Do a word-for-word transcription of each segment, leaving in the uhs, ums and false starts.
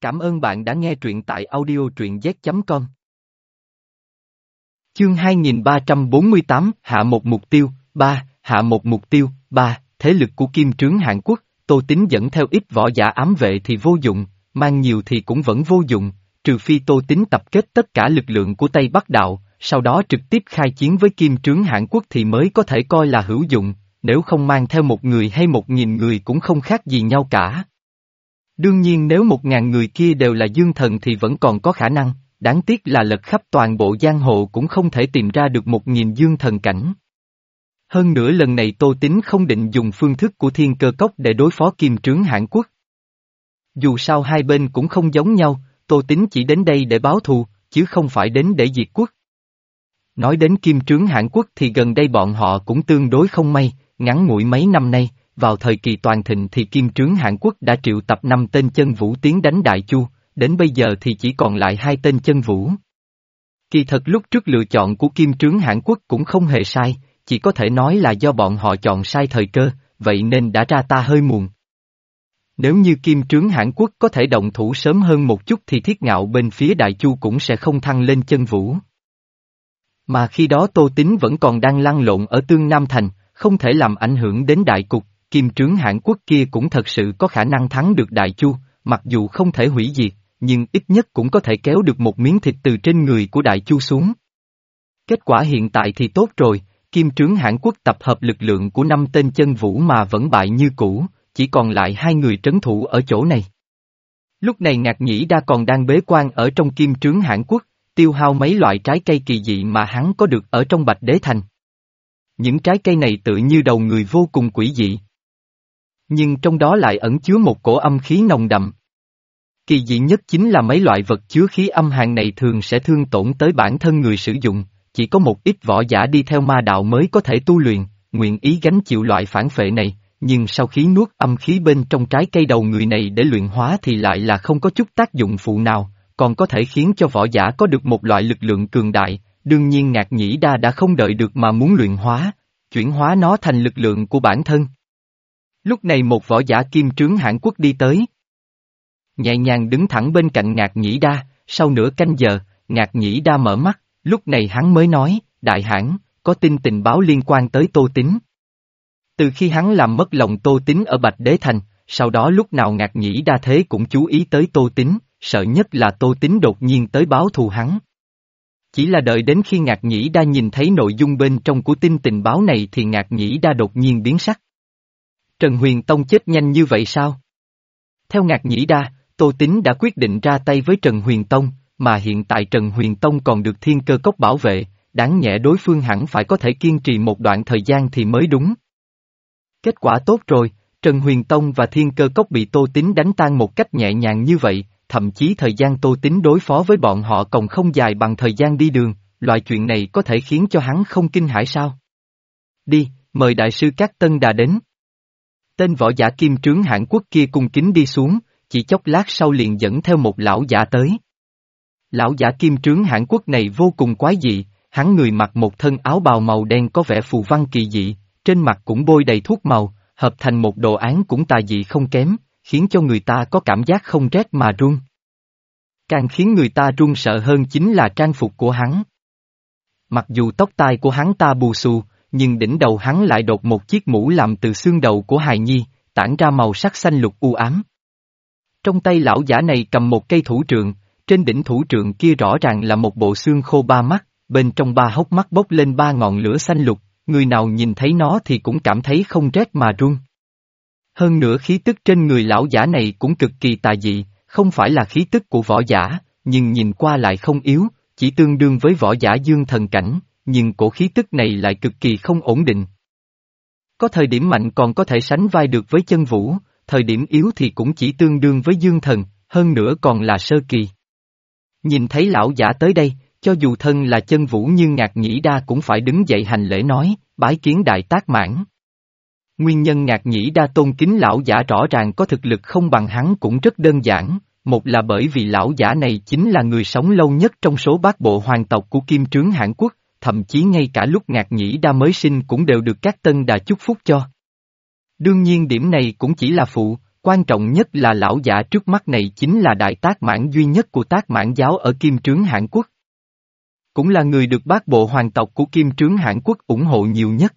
Cảm ơn bạn đã nghe truyện tại audio truyện z chấm com. Chương hai nghìn ba trăm bốn mươi tám, hạ một mục tiêu, ba, hạ một mục tiêu, ba, thế lực của Kim Trướng Hàn Quốc, Tô Tín dẫn theo ít võ giả ám vệ thì vô dụng, mang nhiều thì cũng vẫn vô dụng, trừ phi Tô Tín tập kết tất cả lực lượng của Tây Bắc Đạo, sau đó trực tiếp khai chiến với Kim Trướng Hàn Quốc thì mới có thể coi là hữu dụng, nếu không mang theo một người hay một nghìn người cũng không khác gì nhau cả. Đương nhiên nếu một ngàn người kia đều là dương thần thì vẫn còn có khả năng, đáng tiếc là lật khắp toàn bộ giang hồ cũng không thể tìm ra được một nghìn dương thần cảnh. Hơn nữa lần này Tô Tín không định dùng phương thức của Thiên Cơ Cốc để đối phó Kim Trướng Hàn Quốc. Dù sao hai bên cũng không giống nhau, Tô Tín chỉ đến đây để báo thù, chứ không phải đến để diệt quốc. Nói đến Kim Trướng Hàn Quốc thì gần đây bọn họ cũng tương đối không may, ngắn ngủi mấy năm nay. Vào thời kỳ toàn thịnh thì Kim Trướng Hàn Quốc đã triệu tập năm tên chân vũ tiến đánh Đại Chu, đến bây giờ thì chỉ còn lại hai tên chân vũ. Kỳ thật lúc trước lựa chọn của Kim Trướng Hàn Quốc cũng không hề sai, chỉ có thể nói là do bọn họ chọn sai thời cơ, vậy nên đã ra ta hơi muộn. Nếu như Kim Trướng Hàn Quốc có thể động thủ sớm hơn một chút thì Thiết Ngạo bên phía Đại Chu cũng sẽ không thăng lên chân vũ. Mà khi đó Tô Tín vẫn còn đang lăn lộn ở Tương Nam Thành, không thể làm ảnh hưởng đến đại cục. Kim Trướng Hàn Quốc kia cũng thật sự có khả năng thắng được Đại Chu, mặc dù không thể hủy diệt, nhưng ít nhất cũng có thể kéo được một miếng thịt từ trên người của Đại Chu xuống. Kết quả hiện tại thì tốt rồi, Kim Trướng Hàn Quốc tập hợp lực lượng của năm tên chân vũ mà vẫn bại như cũ, chỉ còn lại hai người trấn thủ ở chỗ này. Lúc này Ngạc Nhĩ Đa còn đang bế quan ở trong Kim Trướng Hàn Quốc, tiêu hao mấy loại trái cây kỳ dị mà hắn có được ở trong Bạch Đế Thành. Những trái cây này tự như đầu người vô cùng quỷ dị. Nhưng trong đó lại ẩn chứa một cổ âm khí nồng đậm. Kỳ dị nhất chính là mấy loại vật chứa khí âm hàn này thường sẽ thương tổn tới bản thân người sử dụng, chỉ có một ít võ giả đi theo ma đạo mới có thể tu luyện, nguyện ý gánh chịu loại phản phệ này, nhưng sau khi nuốt âm khí bên trong trái cây đầu người này để luyện hóa thì lại là không có chút tác dụng phụ nào, còn có thể khiến cho võ giả có được một loại lực lượng cường đại, đương nhiên Ngạc Nhĩ Đa đã không đợi được mà muốn luyện hóa, chuyển hóa nó thành lực lượng của bản thân. Lúc này một võ giả Kim Trướng Hàn Quốc đi tới. Nhẹ nhàng đứng thẳng bên cạnh Ngạc Nhĩ Đa, sau nửa canh giờ, Ngạc Nhĩ Đa mở mắt, lúc này hắn mới nói, đại hãn, có tin tình báo liên quan tới Tô Tín. Từ khi hắn làm mất lòng Tô Tín ở Bạch Đế Thành, sau đó lúc nào Ngạc Nhĩ Đa thế cũng chú ý tới Tô Tín, sợ nhất là Tô Tín đột nhiên tới báo thù hắn. Chỉ là đợi đến khi Ngạc Nhĩ Đa nhìn thấy nội dung bên trong của tin tình báo này thì Ngạc Nhĩ Đa đột nhiên biến sắc. Trần Huyền Tông chết nhanh như vậy sao? Theo Ngạc Nhĩ Đa, Tô Tín đã quyết định ra tay với Trần Huyền Tông, mà hiện tại Trần Huyền Tông còn được Thiên Cơ Cốc bảo vệ, đáng nhẽ đối phương hẳn phải có thể kiên trì một đoạn thời gian thì mới đúng. Kết quả tốt rồi, Trần Huyền Tông và Thiên Cơ Cốc bị Tô Tín đánh tan một cách nhẹ nhàng như vậy, thậm chí thời gian Tô Tín đối phó với bọn họ còn không dài bằng thời gian đi đường, loại chuyện này có thể khiến cho hắn không kinh hãi sao? Đi, mời Đại sư Cát Tân Đà đến. Tên võ giả Kim Trướng Hàn Quốc kia cung kính đi xuống, chỉ chốc lát sau liền dẫn theo một lão giả tới. Lão giả Kim Trướng Hàn Quốc này vô cùng quái dị, hắn người mặc một thân áo bào màu đen có vẻ phù văn kỳ dị, trên mặt cũng bôi đầy thuốc màu, hợp thành một đồ án cũng tà dị không kém, khiến cho người ta có cảm giác không rét mà run. Càng khiến người ta run sợ hơn chính là trang phục của hắn. Mặc dù tóc tai của hắn ta bù xù, nhưng đỉnh đầu hắn lại đột một chiếc mũ làm từ xương đầu của hài nhi, tản ra màu sắc xanh lục u ám. Trong tay lão giả này cầm một cây thủ trượng, trên đỉnh thủ trượng kia rõ ràng là một bộ xương khô ba mắt, bên trong ba hốc mắt bốc lên ba ngọn lửa xanh lục, người nào nhìn thấy nó thì cũng cảm thấy không rét mà run. Hơn nữa khí tức trên người lão giả này cũng cực kỳ tà dị, không phải là khí tức của võ giả, nhưng nhìn qua lại không yếu, chỉ tương đương với võ giả dương thần cảnh, nhưng cổ khí tức này lại cực kỳ không ổn định. Có thời điểm mạnh còn có thể sánh vai được với chân vũ, thời điểm yếu thì cũng chỉ tương đương với dương thần, hơn nữa còn là sơ kỳ. Nhìn thấy lão giả tới đây, cho dù thân là chân vũ nhưng Ngạc Nhĩ Đa cũng phải đứng dậy hành lễ nói, bái kiến Đại Tác Mãn. Nguyên nhân Ngạc Nhĩ Đa tôn kính lão giả rõ ràng có thực lực không bằng hắn cũng rất đơn giản, một là bởi vì lão giả này chính là người sống lâu nhất trong số bát bộ hoàng tộc của Kim Trướng Hàn Quốc, thậm chí ngay cả lúc Ngạc Nhĩ Đa mới sinh cũng đều được các tân đà chúc phúc cho. Đương nhiên điểm này cũng chỉ là phụ, Quan trọng nhất là lão giả trước mắt này chính là đại tác mãn duy nhất của tác mãn giáo ở Kim Trướng Hãn Quốc. Cũng là người được bát bộ hoàng tộc của Kim Trướng Hãn Quốc ủng hộ nhiều nhất.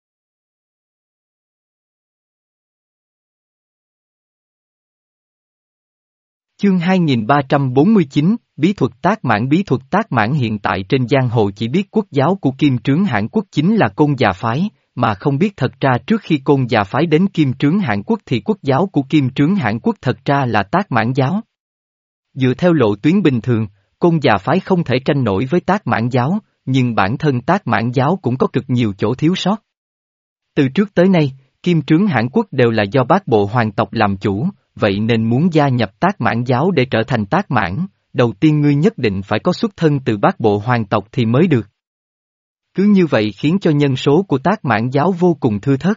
Chương hai nghìn ba trăm bốn mươi chín, Bí thuật tác mãn. Bí thuật tác mãn hiện tại trên giang hồ chỉ biết quốc giáo của Kim Trướng Hãn Quốc chính là Côn Già Phái, mà không biết thật ra trước khi Côn Già Phái đến Kim Trướng Hãn Quốc thì quốc giáo của Kim Trướng Hãn Quốc thật ra là tác mãn giáo. Dựa theo lộ tuyến bình thường, Côn Già Phái không thể tranh nổi với tác mãn giáo, nhưng bản thân tác mãn giáo cũng có cực nhiều chỗ thiếu sót. Từ trước tới nay, Kim Trướng Hãn Quốc đều là do bát bộ hoàng tộc làm chủ, vậy nên muốn gia nhập tác mãn giáo để trở thành tác mãn, đầu tiên ngươi nhất định phải có xuất thân từ bát bộ hoàng tộc thì mới được. Cứ như vậy khiến cho nhân số của tác mãn giáo vô cùng thưa thớt.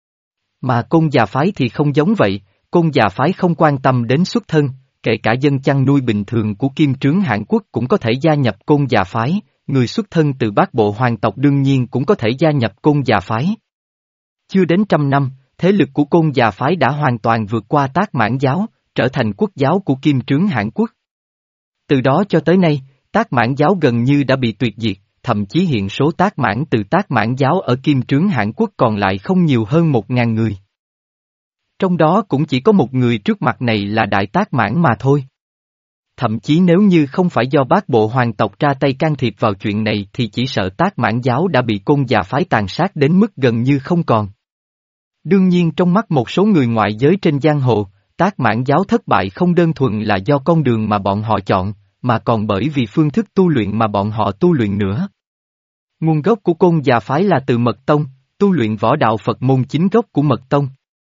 Mà Côn Già Phái thì không giống vậy, Côn Già Phái không quan tâm đến xuất thân, kể cả dân chăn nuôi bình thường của Kim Trướng Hãn Quốc cũng có thể gia nhập Côn Già Phái, người xuất thân từ bát bộ hoàng tộc đương nhiên cũng có thể gia nhập Côn Già Phái. Chưa đến trăm năm, thế lực của Côn Già Phái đã hoàn toàn vượt qua tác mãn giáo, trở thành quốc giáo của Kim Trướng Hãn Quốc. Từ đó cho tới nay, tác mãn giáo gần như đã bị tuyệt diệt, thậm chí hiện số tác mãn từ tác mãn giáo ở Kim Trướng Hãn Quốc còn lại không nhiều hơn một ngàn người. Trong đó cũng chỉ có một người trước mặt này là đại tác mãn mà thôi. Thậm chí nếu như không phải do bát bộ hoàng tộc ra tay can thiệp vào chuyện này thì chỉ sợ tác mãn giáo đã bị Côn Già Phái tàn sát đến mức gần như không còn. Đương nhiên trong mắt một số người ngoại giới trên giang hồ, tác mãn giáo thất bại không đơn thuần là do con đường mà bọn họ chọn, mà còn bởi vì phương thức tu luyện mà bọn họ tu luyện nữa. Nguồn gốc của Côn Già Phái là từ Mật Tông, tu luyện võ đạo Phật môn chính gốc của Mật Tông.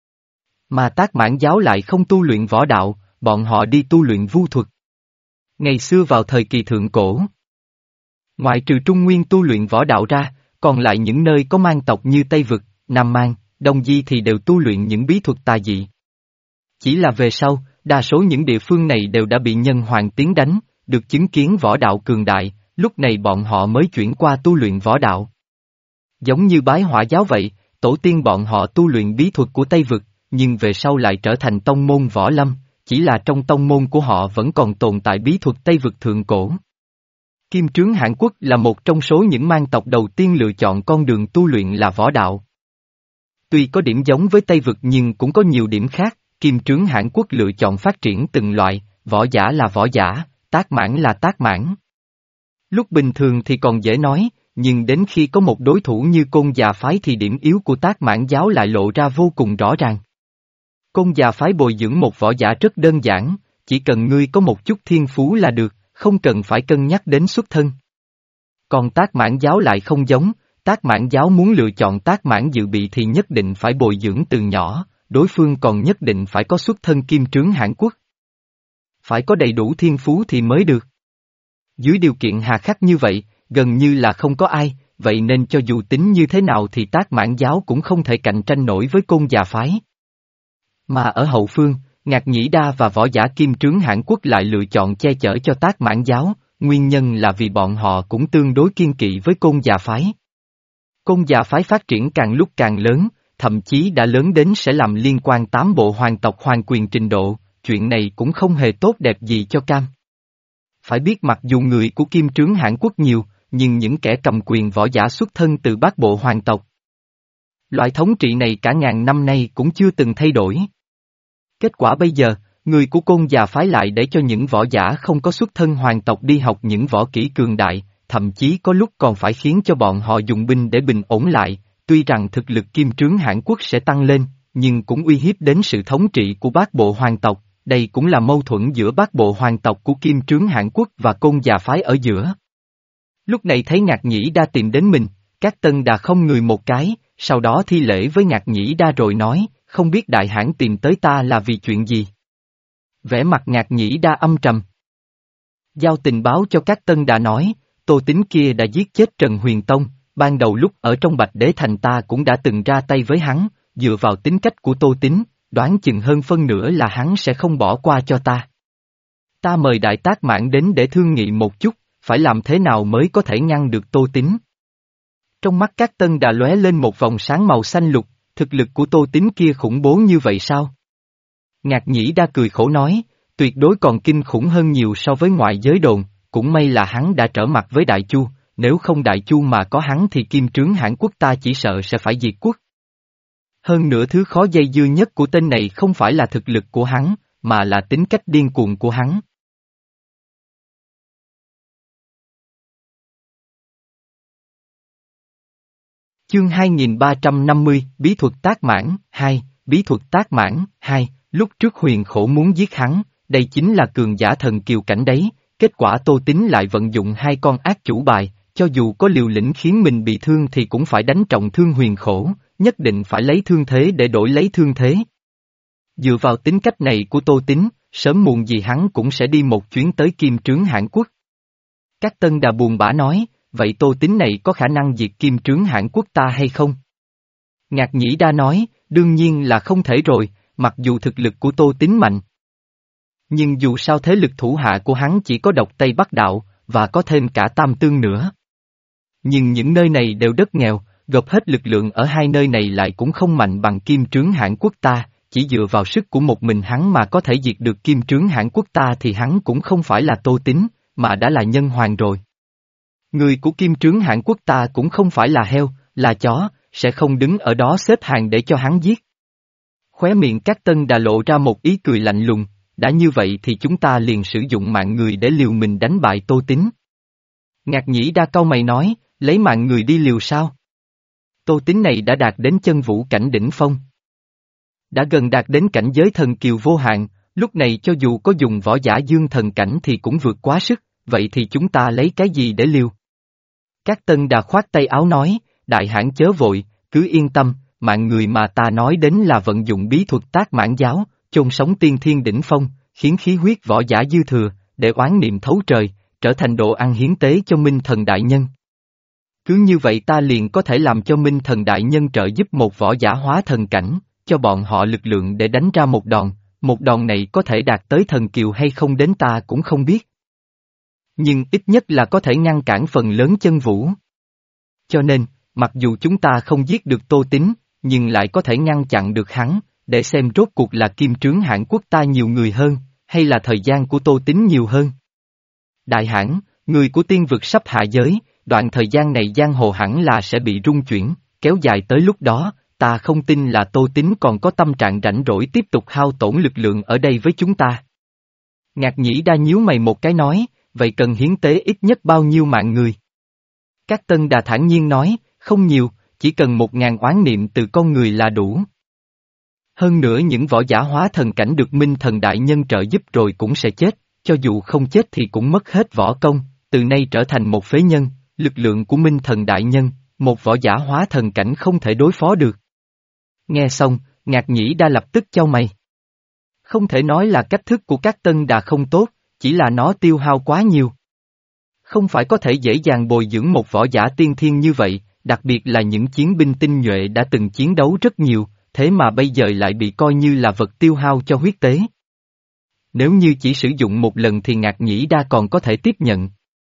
Mà tác mãn giáo lại không tu luyện võ đạo, bọn họ đi tu luyện vu thuật. Ngày xưa vào thời kỳ thượng cổ, ngoại trừ Trung Nguyên tu luyện võ đạo ra, còn lại những nơi có mang tộc như Tây Vực, Nam Mang, Đông Di thì đều tu luyện những bí thuật tà dị. Chỉ là về sau, đa số những địa phương này đều đã bị nhân hoàng tiến đánh, được chứng kiến võ đạo cường đại, lúc này bọn họ mới chuyển qua tu luyện võ đạo. Giống như Bái Hỏa giáo vậy, tổ tiên bọn họ tu luyện bí thuật của Tây Vực, nhưng về sau lại trở thành tông môn võ lâm, chỉ là trong tông môn của họ vẫn còn tồn tại bí thuật Tây Vực thượng cổ. Kim Trướng Hãn Quốc là một trong số những mang tộc đầu tiên lựa chọn con đường tu luyện là võ đạo. Tuy có điểm giống với Tây Vực nhưng cũng có nhiều điểm khác, Kim Trướng Hãn Quốc lựa chọn phát triển từng loại, võ giả là võ giả, tác mãn là tác mãn. Lúc bình thường thì còn dễ nói, nhưng đến khi có một đối thủ như Côn Già Phái thì điểm yếu của tác mãn giáo lại lộ ra vô cùng rõ ràng. Côn Già Phái bồi dưỡng một võ giả rất đơn giản, chỉ cần ngươi có một chút thiên phú là được, không cần phải cân nhắc đến xuất thân. Còn tác mãn giáo lại không giống, tác mãn giáo muốn lựa chọn tác mãn dự bị thì nhất định phải bồi dưỡng từ nhỏ, đối phương còn nhất định phải có xuất thân Kim Trướng Hãn Quốc. Phải có đầy đủ thiên phú thì mới được. Dưới điều kiện hà khắc như vậy, gần như là không có ai, vậy nên cho dù tính như thế nào thì tác mãn giáo cũng không thể cạnh tranh nổi với Côn Già Phái. Mà ở hậu phương, Ngạc Nhĩ Đa và võ giả Kim Trướng Hãn Quốc lại lựa chọn che chở cho tác mãn giáo, nguyên nhân là vì bọn họ cũng tương đối kiên kỵ với Côn Già Phái. Côn Già Phái phát triển càng lúc càng lớn, thậm chí đã lớn đến sẽ làm liên quan tám bộ hoàng tộc hoàng quyền trình độ, chuyện này cũng không hề tốt đẹp gì cho Cam. Phải biết mặc dù người của Kim Trướng Hãn Quốc nhiều, nhưng những kẻ cầm quyền võ giả xuất thân từ bát bộ hoàng tộc. Loại thống trị này cả ngàn năm nay cũng chưa từng thay đổi. Kết quả bây giờ, người của Côn Già Phái lại để cho những võ giả không có xuất thân hoàng tộc đi học những võ kỹ cường đại, thậm chí có lúc còn phải khiến cho bọn họ dùng binh để bình ổn lại, tuy rằng thực lực Kim Trướng Hãn Quốc sẽ tăng lên, nhưng cũng uy hiếp đến sự thống trị của bát bộ hoàng tộc, đây cũng là mâu thuẫn giữa bát bộ hoàng tộc của Kim Trướng Hãn Quốc và Côn Già Phái ở giữa. Lúc này thấy Ngạc Nhĩ Đa tìm đến mình, các tân đà không người một cái, sau đó thi lễ với Ngạc Nhĩ Đa rồi nói, không biết đại hãn tìm tới ta là vì chuyện gì. Vẻ mặt Ngạc Nhĩ Đa âm trầm. Giao tình báo cho các tân đà nói, Tô Tín kia đã giết chết Trần Huyền Tông, ban đầu lúc ở trong Bạch Đế Thành ta cũng đã từng ra tay với hắn, dựa vào tính cách của Tô Tín, đoán chừng hơn phân nửa là hắn sẽ không bỏ qua cho ta. Ta mời Đại Tác Mãn đến để thương nghị một chút, phải làm thế nào mới có thể ngăn được Tô Tín. Trong mắt các tân đà lóe lên một vòng sáng màu xanh lục, thực lực của Tô Tín kia khủng bố như vậy sao? Ngạc Nhĩ Đa cười khổ nói, tuyệt đối còn kinh khủng hơn nhiều so với ngoại giới đồn, cũng may là hắn đã trở mặt với Đại Chu, nếu không Đại Chu mà có hắn thì kim trướng Hãn Quốc ta chỉ sợ sẽ phải diệt quốc. Hơn nữa thứ khó dây dưa nhất của tên này không phải là thực lực của hắn, mà là tính cách điên cuồng của hắn. Chương hai nghìn ba trăm năm mươi, Bí thuật tác mãn, hai, Bí thuật tác mãn, hai, lúc trước Huyền Khổ muốn giết hắn, đây chính là cường giả thần kiều cảnh đấy, kết quả Tô Tín lại vận dụng hai con ác chủ bài, cho dù có liều lĩnh khiến mình bị thương thì cũng phải đánh trọng thương Huyền Khổ, nhất định phải lấy thương thế để đổi lấy thương thế. Dựa vào tính cách này của Tô Tín, sớm muộn gì hắn cũng sẽ đi một chuyến tới kim trướng Hãn Quốc. Các Tân Đà buồn bã nói, vậy Tô Tín này có khả năng diệt kim trướng Hãn Quốc ta hay không? Ngạc Nhĩ Đa nói, đương nhiên là không thể rồi, mặc dù thực lực của Tô Tín mạnh. Nhưng dù sao thế lực thủ hạ của hắn chỉ có độc Tây Bắc Đạo, và có thêm cả Tam Tương nữa. Nhưng những nơi này đều đất nghèo, gộp hết lực lượng ở hai nơi này lại cũng không mạnh bằng kim trướng Hãn Quốc ta, chỉ dựa vào sức của một mình hắn mà có thể diệt được kim trướng Hãn Quốc ta thì hắn cũng không phải là Tô Tín, mà đã là nhân hoàng rồi. Người của kim trướng Hãn Quốc ta cũng không phải là heo, là chó, sẽ không đứng ở đó xếp hàng để cho hắn giết. Khóe miệng các Tân Đà lộ ra một ý cười lạnh lùng, đã như vậy thì chúng ta liền sử dụng mạng người để liều mình đánh bại Tô Tín. Ngạc Nhĩ Đa cau mày nói, lấy mạng người đi liều sao? Tô Tín này đã đạt đến chân vũ cảnh đỉnh phong. Đã gần đạt đến cảnh giới thần kiều vô hạn, lúc này cho dù có dùng võ giả dương thần cảnh thì cũng vượt quá sức, vậy thì chúng ta lấy cái gì để liều? Các Tân Đà khoát tay áo nói, đại hãn chớ vội, cứ yên tâm, mạng người mà ta nói đến là vận dụng bí thuật tác mãn giáo, chôn sống tiên thiên đỉnh phong, khiến khí huyết võ giả dư thừa, để oán niệm thấu trời, trở thành đồ ăn hiến tế cho Minh Thần Đại Nhân. Cứ như vậy ta liền có thể làm cho Minh Thần Đại Nhân trợ giúp một võ giả hóa thần cảnh, cho bọn họ lực lượng để đánh ra một đòn, một đòn này có thể đạt tới thần kiều hay không đến ta cũng không biết. Nhưng ít nhất là có thể ngăn cản phần lớn chân vũ. Cho nên, mặc dù chúng ta không giết được Tô Tín, nhưng lại có thể ngăn chặn được hắn, để xem rốt cuộc là kim trướng Hãn Quốc ta nhiều người hơn, hay là thời gian của Tô Tín nhiều hơn. Đại hãn, người của tiên vực sắp hạ giới, đoạn thời gian này giang hồ hẳn là sẽ bị rung chuyển, kéo dài tới lúc đó, ta không tin là Tô Tín còn có tâm trạng rảnh rỗi tiếp tục hao tổn lực lượng ở đây với chúng ta. Ngạc Nhĩ Đa nhíu mày một cái nói, vậy cần hiến tế ít nhất bao nhiêu mạng người? Các Tân Đà thản nhiên nói, không nhiều, chỉ cần một ngàn oán niệm từ con người là đủ. Hơn nữa những võ giả hóa thần cảnh được Minh Thần Đại Nhân trợ giúp rồi cũng sẽ chết, cho dù không chết thì cũng mất hết võ công, từ nay trở thành một phế nhân, lực lượng của Minh Thần Đại Nhân, một võ giả hóa thần cảnh không thể đối phó được. Nghe xong, Ngạc Nhĩ Đa lập tức chau mày. Không thể nói là cách thức của các Tân Đà không tốt, chỉ là nó tiêu hao quá nhiều. Không phải có thể dễ dàng bồi dưỡng một võ giả tiên thiên như vậy, đặc biệt là những chiến binh tinh nhuệ đã từng chiến đấu rất nhiều, thế mà bây giờ lại bị coi như là vật tiêu hao cho huyết tế. Nếu như chỉ sử dụng một lần thì Ngạc Nhĩ Đa còn có thể tiếp nhận.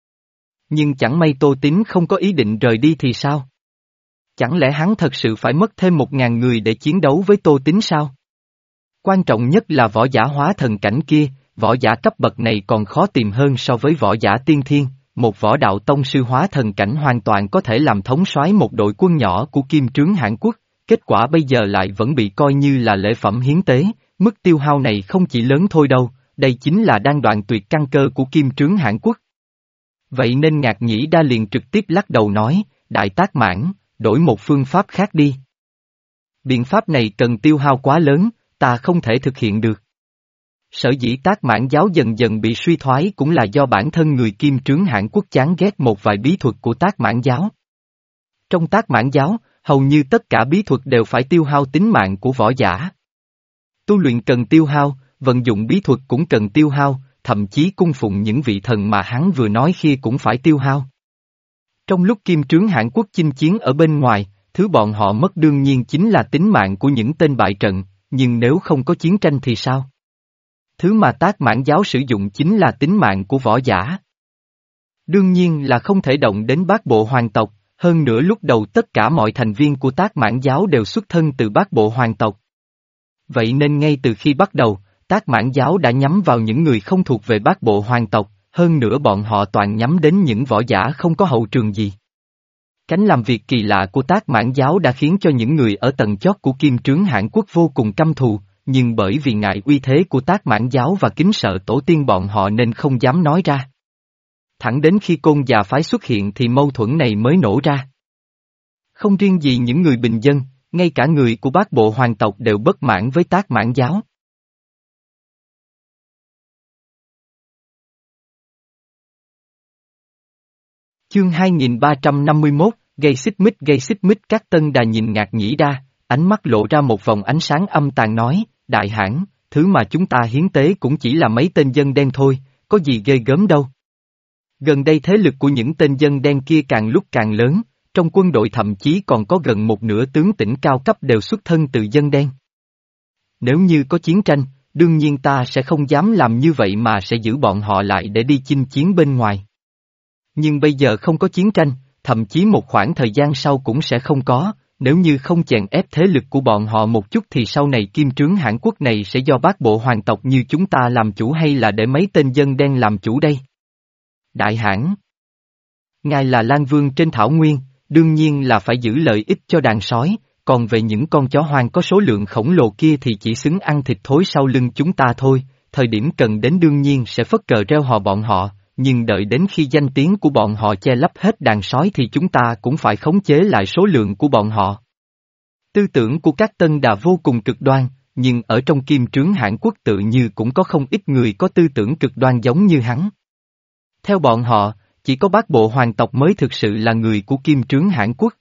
Nhưng chẳng may Tô Tín không có ý định rời đi thì sao? Chẳng lẽ hắn thật sự phải mất thêm một ngàn người để chiến đấu với Tô Tín sao? Quan trọng nhất là võ giả hóa thần cảnh kia, võ giả cấp bậc này còn khó tìm hơn so với võ giả tiên thiên, một võ đạo tông sư hóa thần cảnh hoàn toàn có thể làm thống soái một đội quân nhỏ của kim trướng Hãn Quốc, kết quả bây giờ lại vẫn bị coi như là lễ phẩm hiến tế, mức tiêu hao này không chỉ lớn thôi đâu, đây chính là đang đoạn tuyệt căn cơ của kim trướng Hãn Quốc. Vậy nên Ngạc Nhĩ Đa liền trực tiếp lắc đầu nói, đại tác mãn, đổi một phương pháp khác đi. Biện pháp này cần tiêu hao quá lớn, ta không thể thực hiện được. Sở dĩ tác mãn giáo dần dần bị suy thoái cũng là do bản thân người kim trướng Hãn Quốc chán ghét một vài bí thuật của tác mãn giáo. Trong tác mãn giáo, hầu như tất cả bí thuật đều phải tiêu hao tính mạng của võ giả. Tu luyện cần tiêu hao, vận dụng bí thuật cũng cần tiêu hao, thậm chí cung phụng những vị thần mà hắn vừa nói kia cũng phải tiêu hao. Trong lúc kim trướng Hãn Quốc chinh chiến ở bên ngoài, thứ bọn họ mất đương nhiên chính là tính mạng của những tên bại trận, nhưng nếu không có chiến tranh thì sao? Thứ mà tác mãn giáo sử dụng chính là tính mạng của võ giả. Đương nhiên là không thể động đến bát bộ hoàng tộc, hơn nữa lúc đầu tất cả mọi thành viên của tác mãn giáo đều xuất thân từ bát bộ hoàng tộc. Vậy nên ngay từ khi bắt đầu, Tác Mãn Giáo đã nhắm vào những người không thuộc về Bát Bộ hoàng tộc, hơn nữa bọn họ toàn nhắm đến những võ giả không có hậu trường gì. Cánh làm việc kỳ lạ của Tác Mãn Giáo đã khiến cho những người ở tầng chót của Kim Trướng Hãn Quốc vô cùng căm thù, nhưng bởi vì ngại uy thế của Tác Mãn Giáo và kính sợ tổ tiên bọn họ nên không dám nói ra. Thẳng đến khi Côn Già phái xuất hiện thì mâu thuẫn này mới nổ ra. Không riêng gì những người bình dân, ngay cả người của Bát Bộ hoàng tộc đều bất mãn với Tác Mãn Giáo. Chương hai nghìn ba trăm năm mươi mốt, gây xích mích gây xích mích. Các Tân Đà nhìn Ngạc Nhĩ Đa, ánh mắt lộ ra một vòng ánh sáng âm tàn nói, đại hãn, thứ mà chúng ta hiến tế cũng chỉ là mấy tên dân đen thôi, có gì ghê gớm đâu. Gần đây thế lực của những tên dân đen kia càng lúc càng lớn, trong quân đội thậm chí còn có gần một nửa tướng tỉnh cao cấp đều xuất thân từ dân đen. Nếu như có chiến tranh, đương nhiên ta sẽ không dám làm như vậy mà sẽ giữ bọn họ lại để đi chinh chiến bên ngoài. Nhưng bây giờ không có chiến tranh, thậm chí một khoảng thời gian sau cũng sẽ không có, nếu như không chèn ép thế lực của bọn họ một chút thì sau này Kim Trướng Hãn Quốc này sẽ do Bát Bộ hoàng tộc như chúng ta làm chủ hay là để mấy tên dân đen làm chủ đây? Đại hãn, ngài là Lan Vương trên Thảo Nguyên, đương nhiên là phải giữ lợi ích cho đàn sói, còn về những con chó hoang có số lượng khổng lồ kia thì chỉ xứng ăn thịt thối sau lưng chúng ta thôi, thời điểm cần đến đương nhiên sẽ phất cờ reo hò bọn họ, nhưng đợi đến khi danh tiếng của bọn họ che lấp hết đàn sói thì chúng ta cũng phải khống chế lại số lượng của bọn họ. Tư tưởng của các Tân Đà vô cùng cực đoan, nhưng ở trong Kim Trướng Hãn Quốc tự như cũng có không ít người có tư tưởng cực đoan giống như hắn. Theo bọn họ, chỉ có Bát Bộ hoàng tộc mới thực sự là người của Kim Trướng Hãn Quốc.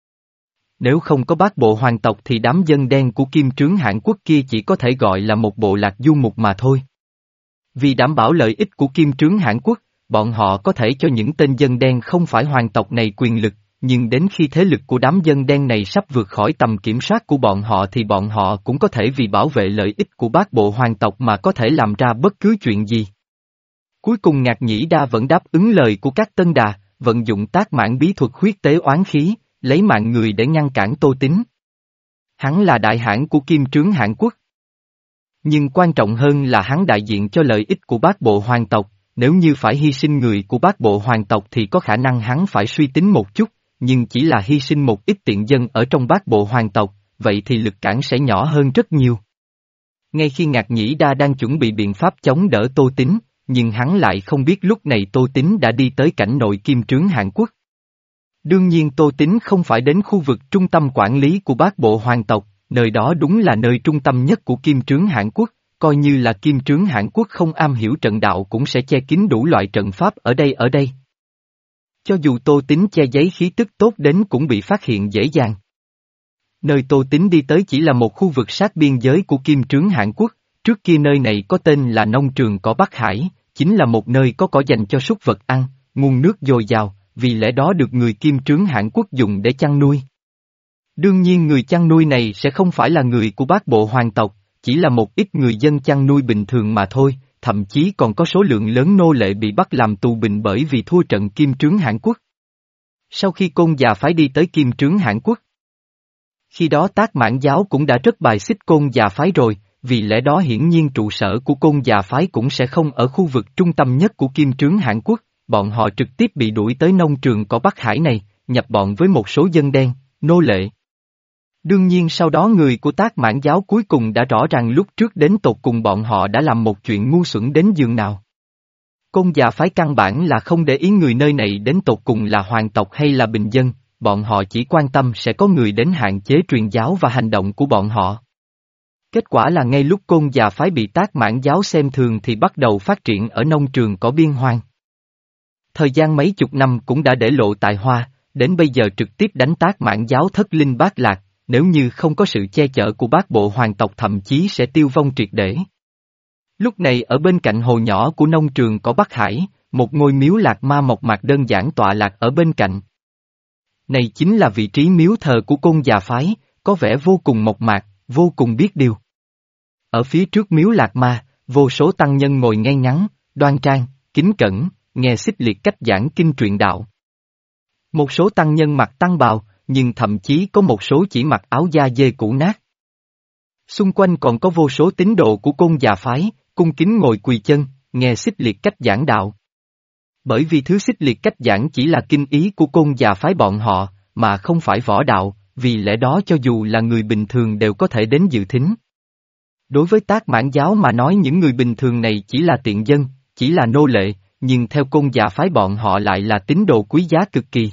Nếu không có Bát Bộ hoàng tộc thì đám dân đen của Kim Trướng Hãn Quốc kia chỉ có thể gọi là một bộ lạc du mục mà thôi. Vì đảm bảo lợi ích của Kim Trướng Hãn Quốc, bọn họ có thể cho những tên dân đen không phải hoàng tộc này quyền lực, nhưng đến khi thế lực của đám dân đen này sắp vượt khỏi tầm kiểm soát của bọn họ thì bọn họ cũng có thể vì bảo vệ lợi ích của Bát Bộ hoàng tộc mà có thể làm ra bất cứ chuyện gì. Cuối cùng Ngạc Nhĩ Đa vẫn đáp ứng lời của các Tân Đà, vận dụng Tác Mãn bí thuật huyết tế oán khí, lấy mạng người để ngăn cản Tô Tín. Hắn là đại hãn của Kim Trướng Hãn Quốc. Nhưng quan trọng hơn là hắn đại diện cho lợi ích của Bát Bộ hoàng tộc, nếu như phải hy sinh người của Bát Bộ hoàng tộc thì có khả năng hắn phải suy tính một chút, nhưng chỉ là hy sinh một ít tiện dân ở trong Bát Bộ hoàng tộc, vậy thì lực cản sẽ nhỏ hơn rất nhiều. Ngay khi Ngạc Nhĩ Đa đang chuẩn bị biện pháp chống đỡ Tô Tín, nhưng hắn lại không biết lúc này Tô Tín đã đi tới cảnh nội Kim Trướng Hãn Quốc. Đương nhiên Tô Tín không phải đến khu vực trung tâm quản lý của Bát Bộ hoàng tộc, nơi đó đúng là nơi trung tâm nhất của Kim Trướng Hãn Quốc, coi như là Kim Trướng Hãn Quốc không am hiểu trận đạo cũng sẽ che kín đủ loại trận pháp ở đây ở đây. Cho dù Tô Tín che giấy khí tức tốt đến cũng bị phát hiện dễ dàng. Nơi Tô Tín đi tới chỉ là một khu vực sát biên giới của Kim Trướng Hãn Quốc, trước kia nơi này có tên là nông trường cỏ Bắc Hải, chính là một nơi có cỏ dành cho súc vật ăn, nguồn nước dồi dào, vì lẽ đó được người Kim Trướng Hãn Quốc dùng để chăn nuôi. Đương nhiên người chăn nuôi này sẽ không phải là người của Bát Bộ hoàng tộc, chỉ là một ít người dân chăn nuôi bình thường mà thôi, thậm chí còn có số lượng lớn nô lệ bị bắt làm tù binh bởi vì thua trận Kim Trướng Hãn Quốc. Sau khi Côn Già phái đi tới Kim Trướng Hãn Quốc, khi đó Tác Mãn Giáo cũng đã rất bài xích Côn Già phái rồi, vì lẽ đó hiển nhiên trụ sở của Côn Già phái cũng sẽ không ở khu vực trung tâm nhất của Kim Trướng Hãn Quốc, bọn họ trực tiếp bị đuổi tới nông trường cỏ Bắc Hải này, nhập bọn với một số dân đen, nô lệ. Đương nhiên sau đó người của Tác Mãn Giáo cuối cùng đã rõ ràng lúc trước đến tột cùng bọn họ đã làm một chuyện ngu xuẩn đến giường nào. Côn Già phái căn bản là không để ý người nơi này đến tột cùng là hoàng tộc hay là bình dân, bọn họ chỉ quan tâm sẽ có người đến hạn chế truyền giáo và hành động của bọn họ. Kết quả là ngay lúc Côn Già phái bị Tác Mãn Giáo xem thường thì bắt đầu phát triển ở nông trường cỏ biên hoang. Thời gian mấy chục năm cũng đã để lộ tài hoa, đến bây giờ trực tiếp đánh Tác Mãn Giáo thất linh bát lạc, nếu như không có sự che chở của Bát Bộ hoàng tộc thậm chí sẽ tiêu vong triệt để. Lúc này ở bên cạnh hồ nhỏ của nông trường có Bắc Hải, một ngôi miếu lạc ma mộc mạc đơn giản tọa lạc ở bên cạnh. Này chính là vị trí miếu thờ của Côn Già phái, có vẻ vô cùng mộc mạc, vô cùng biết điều. Ở phía trước miếu lạc ma, vô số tăng nhân ngồi ngay ngắn, đoan trang, kính cẩn, nghe xích liệt cách giảng kinh truyện đạo. Một số tăng nhân mặc tăng bào, nhưng thậm chí có một số chỉ mặc áo da dê cũ nát. Xung quanh còn có vô số tín đồ của Côn Già phái, cung kính ngồi quỳ chân, nghe Xích Liệt cách giảng đạo. Bởi vì thứ Xích Liệt cách giảng chỉ là kinh ý của Côn Già phái bọn họ, mà không phải võ đạo, vì lẽ đó cho dù là người bình thường đều có thể đến dự thính. Đối với Tác Mãn giáo mà nói những người bình thường này chỉ là tiện dân, chỉ là nô lệ, nhưng theo Côn Già phái bọn họ lại là tín đồ quý giá cực kỳ.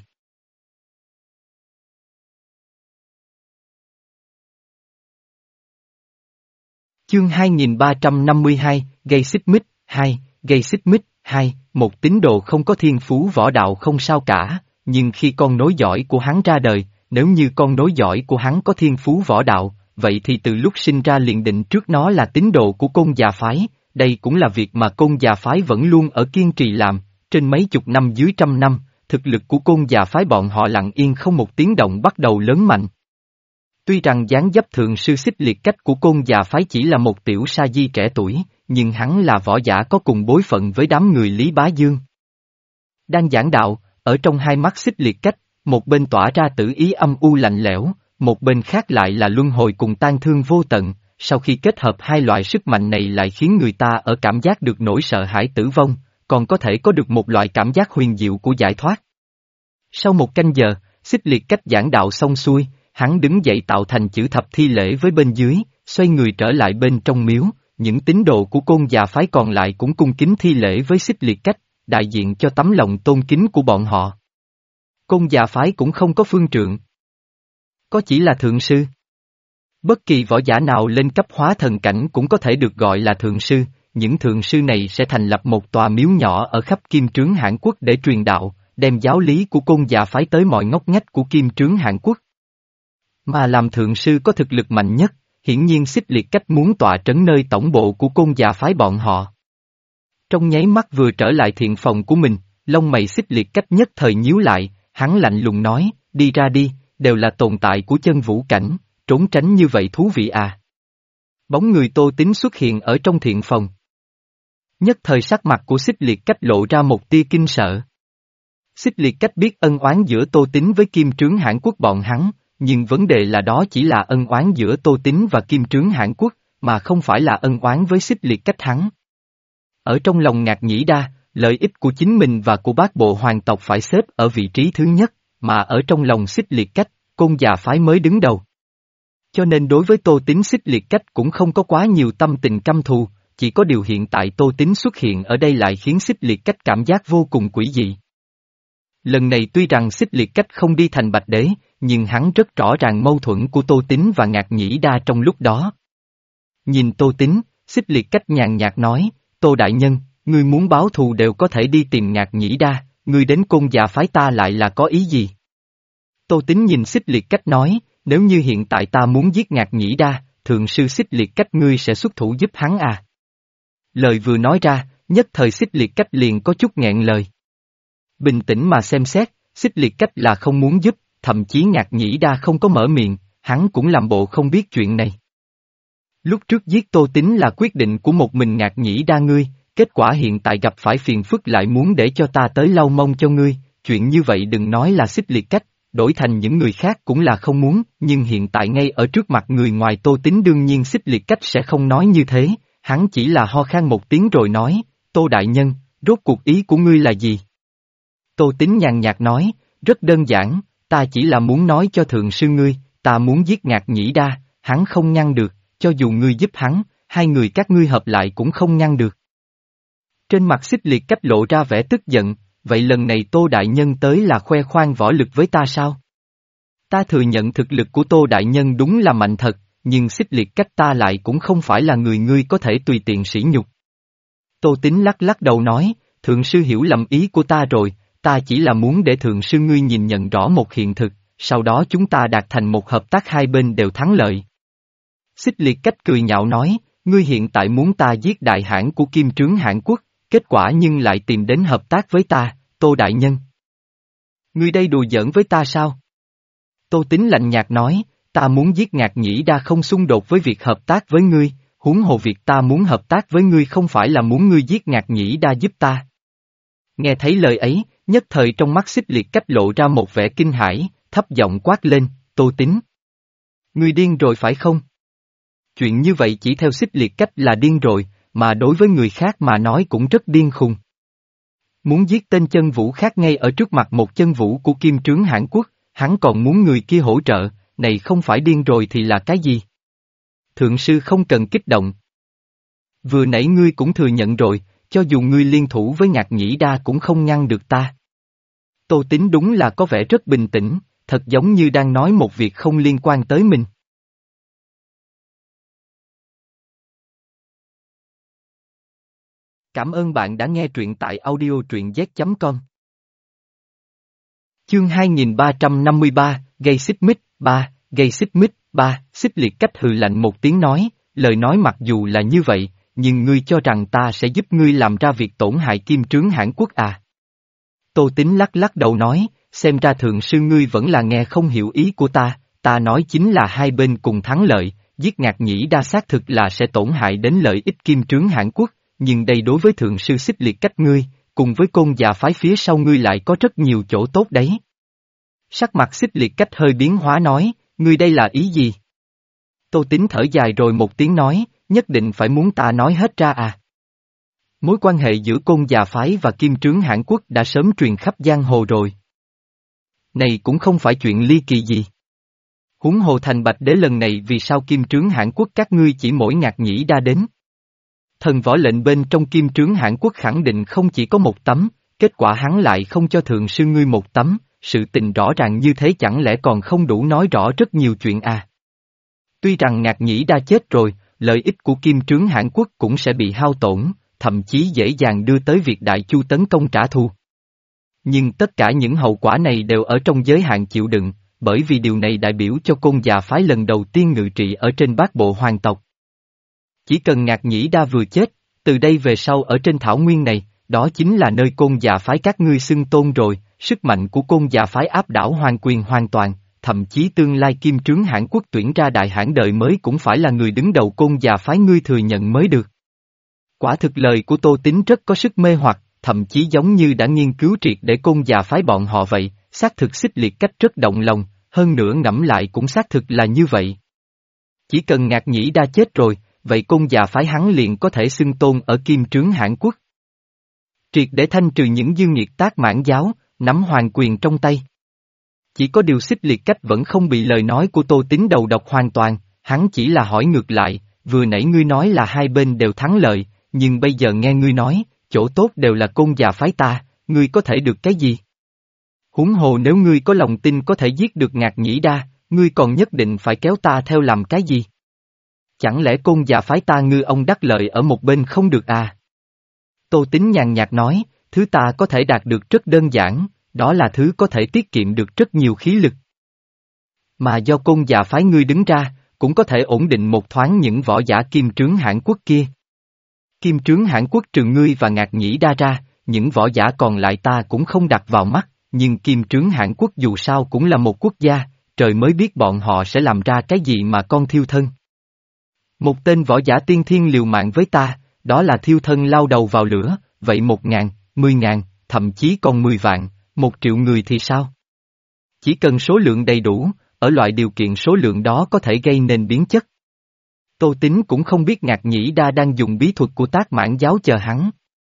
Chương hai nghìn ba trăm năm mươi hai, gây xích mích, hai, gây xích mích, hai, một tín đồ không có thiên phú võ đạo không sao cả, nhưng khi con nối dõi của hắn ra đời, nếu như con nối dõi của hắn có thiên phú võ đạo, vậy thì từ lúc sinh ra liền định trước nó là tín đồ của Côn Già phái, đây cũng là việc mà Côn Già phái vẫn luôn ở kiên trì làm, trên mấy chục năm dưới trăm năm, thực lực của Côn Già phái bọn họ lặng yên không một tiếng động bắt đầu lớn mạnh. Tuy rằng dáng dấp thượng sư Xích Liệt cách của Côn Già phái chỉ là một tiểu sa di trẻ tuổi, nhưng hắn là võ giả có cùng bối phận với đám người Lý Bá Dương. Đang giảng đạo, ở trong hai mắt Xích Liệt cách, một bên tỏa ra tử ý âm u lạnh lẽo, một bên khác lại là luân hồi cùng tan thương vô tận, sau khi kết hợp hai loại sức mạnh này lại khiến người ta ở cảm giác được nỗi sợ hãi tử vong, còn có thể có được một loại cảm giác huyền diệu của giải thoát. Sau một canh giờ, Xích Liệt cách giảng đạo xong xuôi, hắn đứng dậy tạo thành chữ thập thi lễ với bên dưới, xoay người trở lại bên trong miếu, những tín đồ của Côn Già phái còn lại cũng cung kính thi lễ với Xích Liệt cách, đại diện cho tấm lòng tôn kính của bọn họ. Côn Già phái cũng không có phương trượng, có chỉ là thượng sư. Bất kỳ võ giả nào lên cấp hóa thần cảnh cũng có thể được gọi là thượng sư, những thượng sư này sẽ thành lập một tòa miếu nhỏ ở khắp Kim Trướng Hãn Quốc để truyền đạo, đem giáo lý của Côn Già phái tới mọi ngóc ngách của Kim Trướng Hãn Quốc. Mà làm thượng sư có thực lực mạnh nhất, hiển nhiên Xích Liệt cách muốn tọa trấn nơi tổng bộ của Côn Già phái bọn họ. Trong nháy mắt vừa trở lại thiện phòng của mình, lông mày Xích Liệt cách nhất thời nhíu lại, hắn lạnh lùng nói, đi ra đi, đều là tồn tại của chân vũ cảnh, trốn tránh như vậy thú vị à. Bóng người Tô Tín xuất hiện ở trong thiện phòng. Nhất thời sắc mặt của Xích Liệt cách lộ ra một tia kinh sợ. Xích Liệt cách biết ân oán giữa Tô Tín với Kim Trướng Hãn Quốc bọn hắn, nhưng vấn đề là đó chỉ là ân oán giữa Tô Tín và Kim Trướng Hãn Quốc, mà không phải là ân oán với Xích Liệt cách hắn. Ở trong lòng Ngạc Nhĩ Đa, lợi ích của chính mình và của bát bộ hoàng tộc phải xếp ở vị trí thứ nhất, mà ở trong lòng Xích Liệt cách, Côn Già phái mới đứng đầu. Cho nên đối với Tô Tín Xích Liệt cách cũng không có quá nhiều tâm tình căm thù, chỉ có điều hiện tại Tô Tín xuất hiện ở đây lại khiến Xích Liệt cách cảm giác vô cùng quỷ dị. Lần này tuy rằng Xích Liệt cách không đi thành Bạch Đế, nhưng hắn rất rõ ràng mâu thuẫn của Tô Tín và Ngạc Nhĩ Đa trong lúc đó. Nhìn Tô Tín, Xích Liệt cách nhàn nhạt nói, Tô Đại Nhân, ngươi muốn báo thù đều có thể đi tìm Ngạc Nhĩ Đa, ngươi đến Côn Già phái ta lại là có ý gì? Tô Tín nhìn Xích Liệt cách nói, nếu như hiện tại ta muốn giết Ngạc Nhĩ Đa, thượng sư Xích Liệt cách ngươi sẽ xuất thủ giúp hắn à? Lời vừa nói ra, nhất thời Xích Liệt cách liền có chút nghẹn lời. Bình tĩnh mà xem xét, Xích Liệt cách là không muốn giúp, thậm chí Ngạc Nhĩ Đa không có mở miệng, hắn cũng làm bộ không biết chuyện này. Lúc trước giết Tô Tín là quyết định của một mình Ngạc Nhĩ Đa ngươi, kết quả hiện tại gặp phải phiền phức lại muốn để cho ta tới lau mông cho ngươi, chuyện như vậy đừng nói là Xích Liệt cách, đổi thành những người khác cũng là không muốn, nhưng hiện tại ngay ở trước mặt người ngoài Tô Tín đương nhiên Xích Liệt cách sẽ không nói như thế, hắn chỉ là ho khan một tiếng rồi nói, Tô Đại Nhân, rốt cuộc ý của ngươi là gì? Tô Tín nhàn nhạt nói, rất đơn giản, ta chỉ là muốn nói cho thượng sư ngươi, ta muốn giết Ngạc Nhĩ Đa, hắn không ngăn được, cho dù ngươi giúp hắn, hai người các ngươi hợp lại cũng không ngăn được. Trên mặt Xích Liệt cách lộ ra vẻ tức giận, vậy lần này Tô Đại Nhân tới là khoe khoang võ lực với ta sao? Ta thừa nhận thực lực của Tô Đại Nhân đúng là mạnh thật, nhưng Xích Liệt cách ta lại cũng không phải là người ngươi có thể tùy tiện sỉ nhục. Tô Tín lắc lắc đầu nói, thượng sư hiểu lầm ý của ta rồi, ta chỉ là muốn để thượng sư ngươi nhìn nhận rõ một hiện thực, sau đó chúng ta đạt thành một hợp tác hai bên đều thắng lợi. Xích Liệt cách cười nhạo nói, ngươi hiện tại muốn ta giết đại hãn của Kim Trướng Hãn Quốc, kết quả nhưng lại tìm đến hợp tác với ta, Tô Đại Nhân. Ngươi đây đùa giỡn với ta sao? Tô Tín lạnh nhạt nói, ta muốn giết Ngạc Nhĩ Đa không xung đột với việc hợp tác với ngươi, huống hồ việc ta muốn hợp tác với ngươi không phải là muốn ngươi giết Ngạc Nhĩ Đa giúp ta. Nghe thấy lời ấy, nhất thời trong mắt Xích Liệt cách lộ ra một vẻ kinh hãi, thấp giọng quát lên, Tô Tín. Ngươi điên rồi phải không? Chuyện như vậy chỉ theo xích liệt cách là điên rồi, mà đối với người khác mà nói cũng rất điên khùng. Muốn giết tên chân vũ khác ngay ở trước mặt một chân vũ của kim trướng Hãn Quốc, hắn còn muốn người kia hỗ trợ, này không phải điên rồi thì là cái gì? Thượng sư không cần kích động. Vừa nãy ngươi cũng thừa nhận rồi, cho dù ngươi liên thủ với Ngạc Nhĩ Đa cũng không ngăn được ta. Tô Tín đúng là có vẻ rất bình tĩnh, thật giống như đang nói một việc không liên quan tới mình. Cảm ơn bạn đã nghe truyện tại audio truyện z chấm com. Chương hai nghìn ba trăm năm mươi ba, gây xích mích, ba, gây xích mích, ba, xích liệt cách hừ lạnh một tiếng nói, lời nói mặc dù là như vậy, nhưng ngươi cho rằng ta sẽ giúp ngươi làm ra việc tổn hại kim trướng Hãn Quốc à? Tô Tín lắc lắc đầu nói, xem ra thượng sư ngươi vẫn là nghe không hiểu ý của ta, ta nói chính là hai bên cùng thắng lợi, giết Ngạc Nhĩ Đa xác thực là sẽ tổn hại đến lợi ích kim trướng Hãn Quốc, nhưng đây đối với thượng sư xích liệt cách ngươi, cùng với côn già phái phía sau ngươi lại có rất nhiều chỗ tốt đấy. Sắc mặt xích liệt cách hơi biến hóa nói, ngươi đây là ý gì? Tô Tín thở dài rồi một tiếng nói, nhất định phải muốn ta nói hết ra à? Mối quan hệ giữa côn già phái và kim trướng Hãn Quốc đã sớm truyền khắp giang hồ rồi. Này cũng không phải chuyện ly kỳ gì. Huống hồ thành Bạch Đế lần này vì sao kim trướng Hãn Quốc các ngươi chỉ mỗi Ngạc Nhĩ Đa đến? Thần võ lệnh bên trong kim trướng Hãn Quốc khẳng định không chỉ có một tấm, kết quả hắn lại không cho thượng sư ngươi một tấm, sự tình rõ ràng như thế chẳng lẽ còn không đủ nói rõ rất nhiều chuyện à? Tuy rằng Ngạc Nhĩ Đa chết rồi, lợi ích của kim trướng Hãn Quốc cũng sẽ bị hao tổn, thậm chí dễ dàng đưa tới việc Đại Chu tấn công trả thù. Nhưng tất cả những hậu quả này đều ở trong giới hạn chịu đựng, bởi vì điều này đại biểu cho côn già phái lần đầu tiên ngự trị ở trên bát bộ hoàng tộc. Chỉ cần Ngạc Nhĩ Đa vừa chết, từ đây về sau ở trên thảo nguyên này, đó chính là nơi côn già phái các ngươi xưng tôn rồi, sức mạnh của côn già phái áp đảo hoàng quyền hoàn toàn, thậm chí tương lai kim trướng Hãn Quốc tuyển ra đại hãn đời mới cũng phải là người đứng đầu côn già phái ngươi thừa nhận mới được. Quả thực lời của Tô Tín rất có sức mê hoặc, thậm chí giống như đã nghiên cứu triệt để côn già phái bọn họ vậy, xác thực xích liệt cách rất động lòng, hơn nữa ngẫm lại cũng xác thực là như vậy. Chỉ cần Ngạc Nhĩ Đa chết rồi, vậy côn già phái hắn liền có thể xưng tôn ở kim trướng Hãn Quốc. Triệt để thanh trừ những dư nghiệt tác mãn giáo, nắm hoàng quyền trong tay. Chỉ có điều xích liệt cách vẫn không bị lời nói của Tô Tín đầu độc hoàn toàn, hắn chỉ là hỏi ngược lại, vừa nãy ngươi nói là hai bên đều thắng lợi, nhưng bây giờ nghe ngươi nói, chỗ tốt đều là côn già phái ta, ngươi có thể được cái gì? Huống hồ nếu ngươi có lòng tin có thể giết được Ngạc Nhĩ Đa, ngươi còn nhất định phải kéo ta theo làm cái gì? Chẳng lẽ côn già phái ta ngư ông đắc lợi ở một bên không được à? Tô Tín nhàn nhạt nói, thứ ta có thể đạt được rất đơn giản, đó là thứ có thể tiết kiệm được rất nhiều khí lực. Mà do côn già phái ngươi đứng ra, cũng có thể ổn định một thoáng những võ giả kim trướng Hãn Quốc kia. Kim trướng Hãn Quốc trừ ngươi và Ngạc Nhĩ Đa ra, những võ giả còn lại ta cũng không đặt vào mắt, nhưng kim trướng Hãn Quốc dù sao cũng là một quốc gia, trời mới biết bọn họ sẽ làm ra cái gì mà con thiêu thân. Một tên võ giả tiên thiên liều mạng với ta, đó là thiêu thân lao đầu vào lửa, vậy một ngàn, mười ngàn, thậm chí còn mười vạn, một triệu người thì sao? Chỉ cần số lượng đầy đủ, ở loại điều kiện số lượng đó có thể gây nên biến chất. Tô Tín cũng không biết Ngạc Nhĩ Đa đang dùng bí thuật của tác mãn giáo chờ hắn.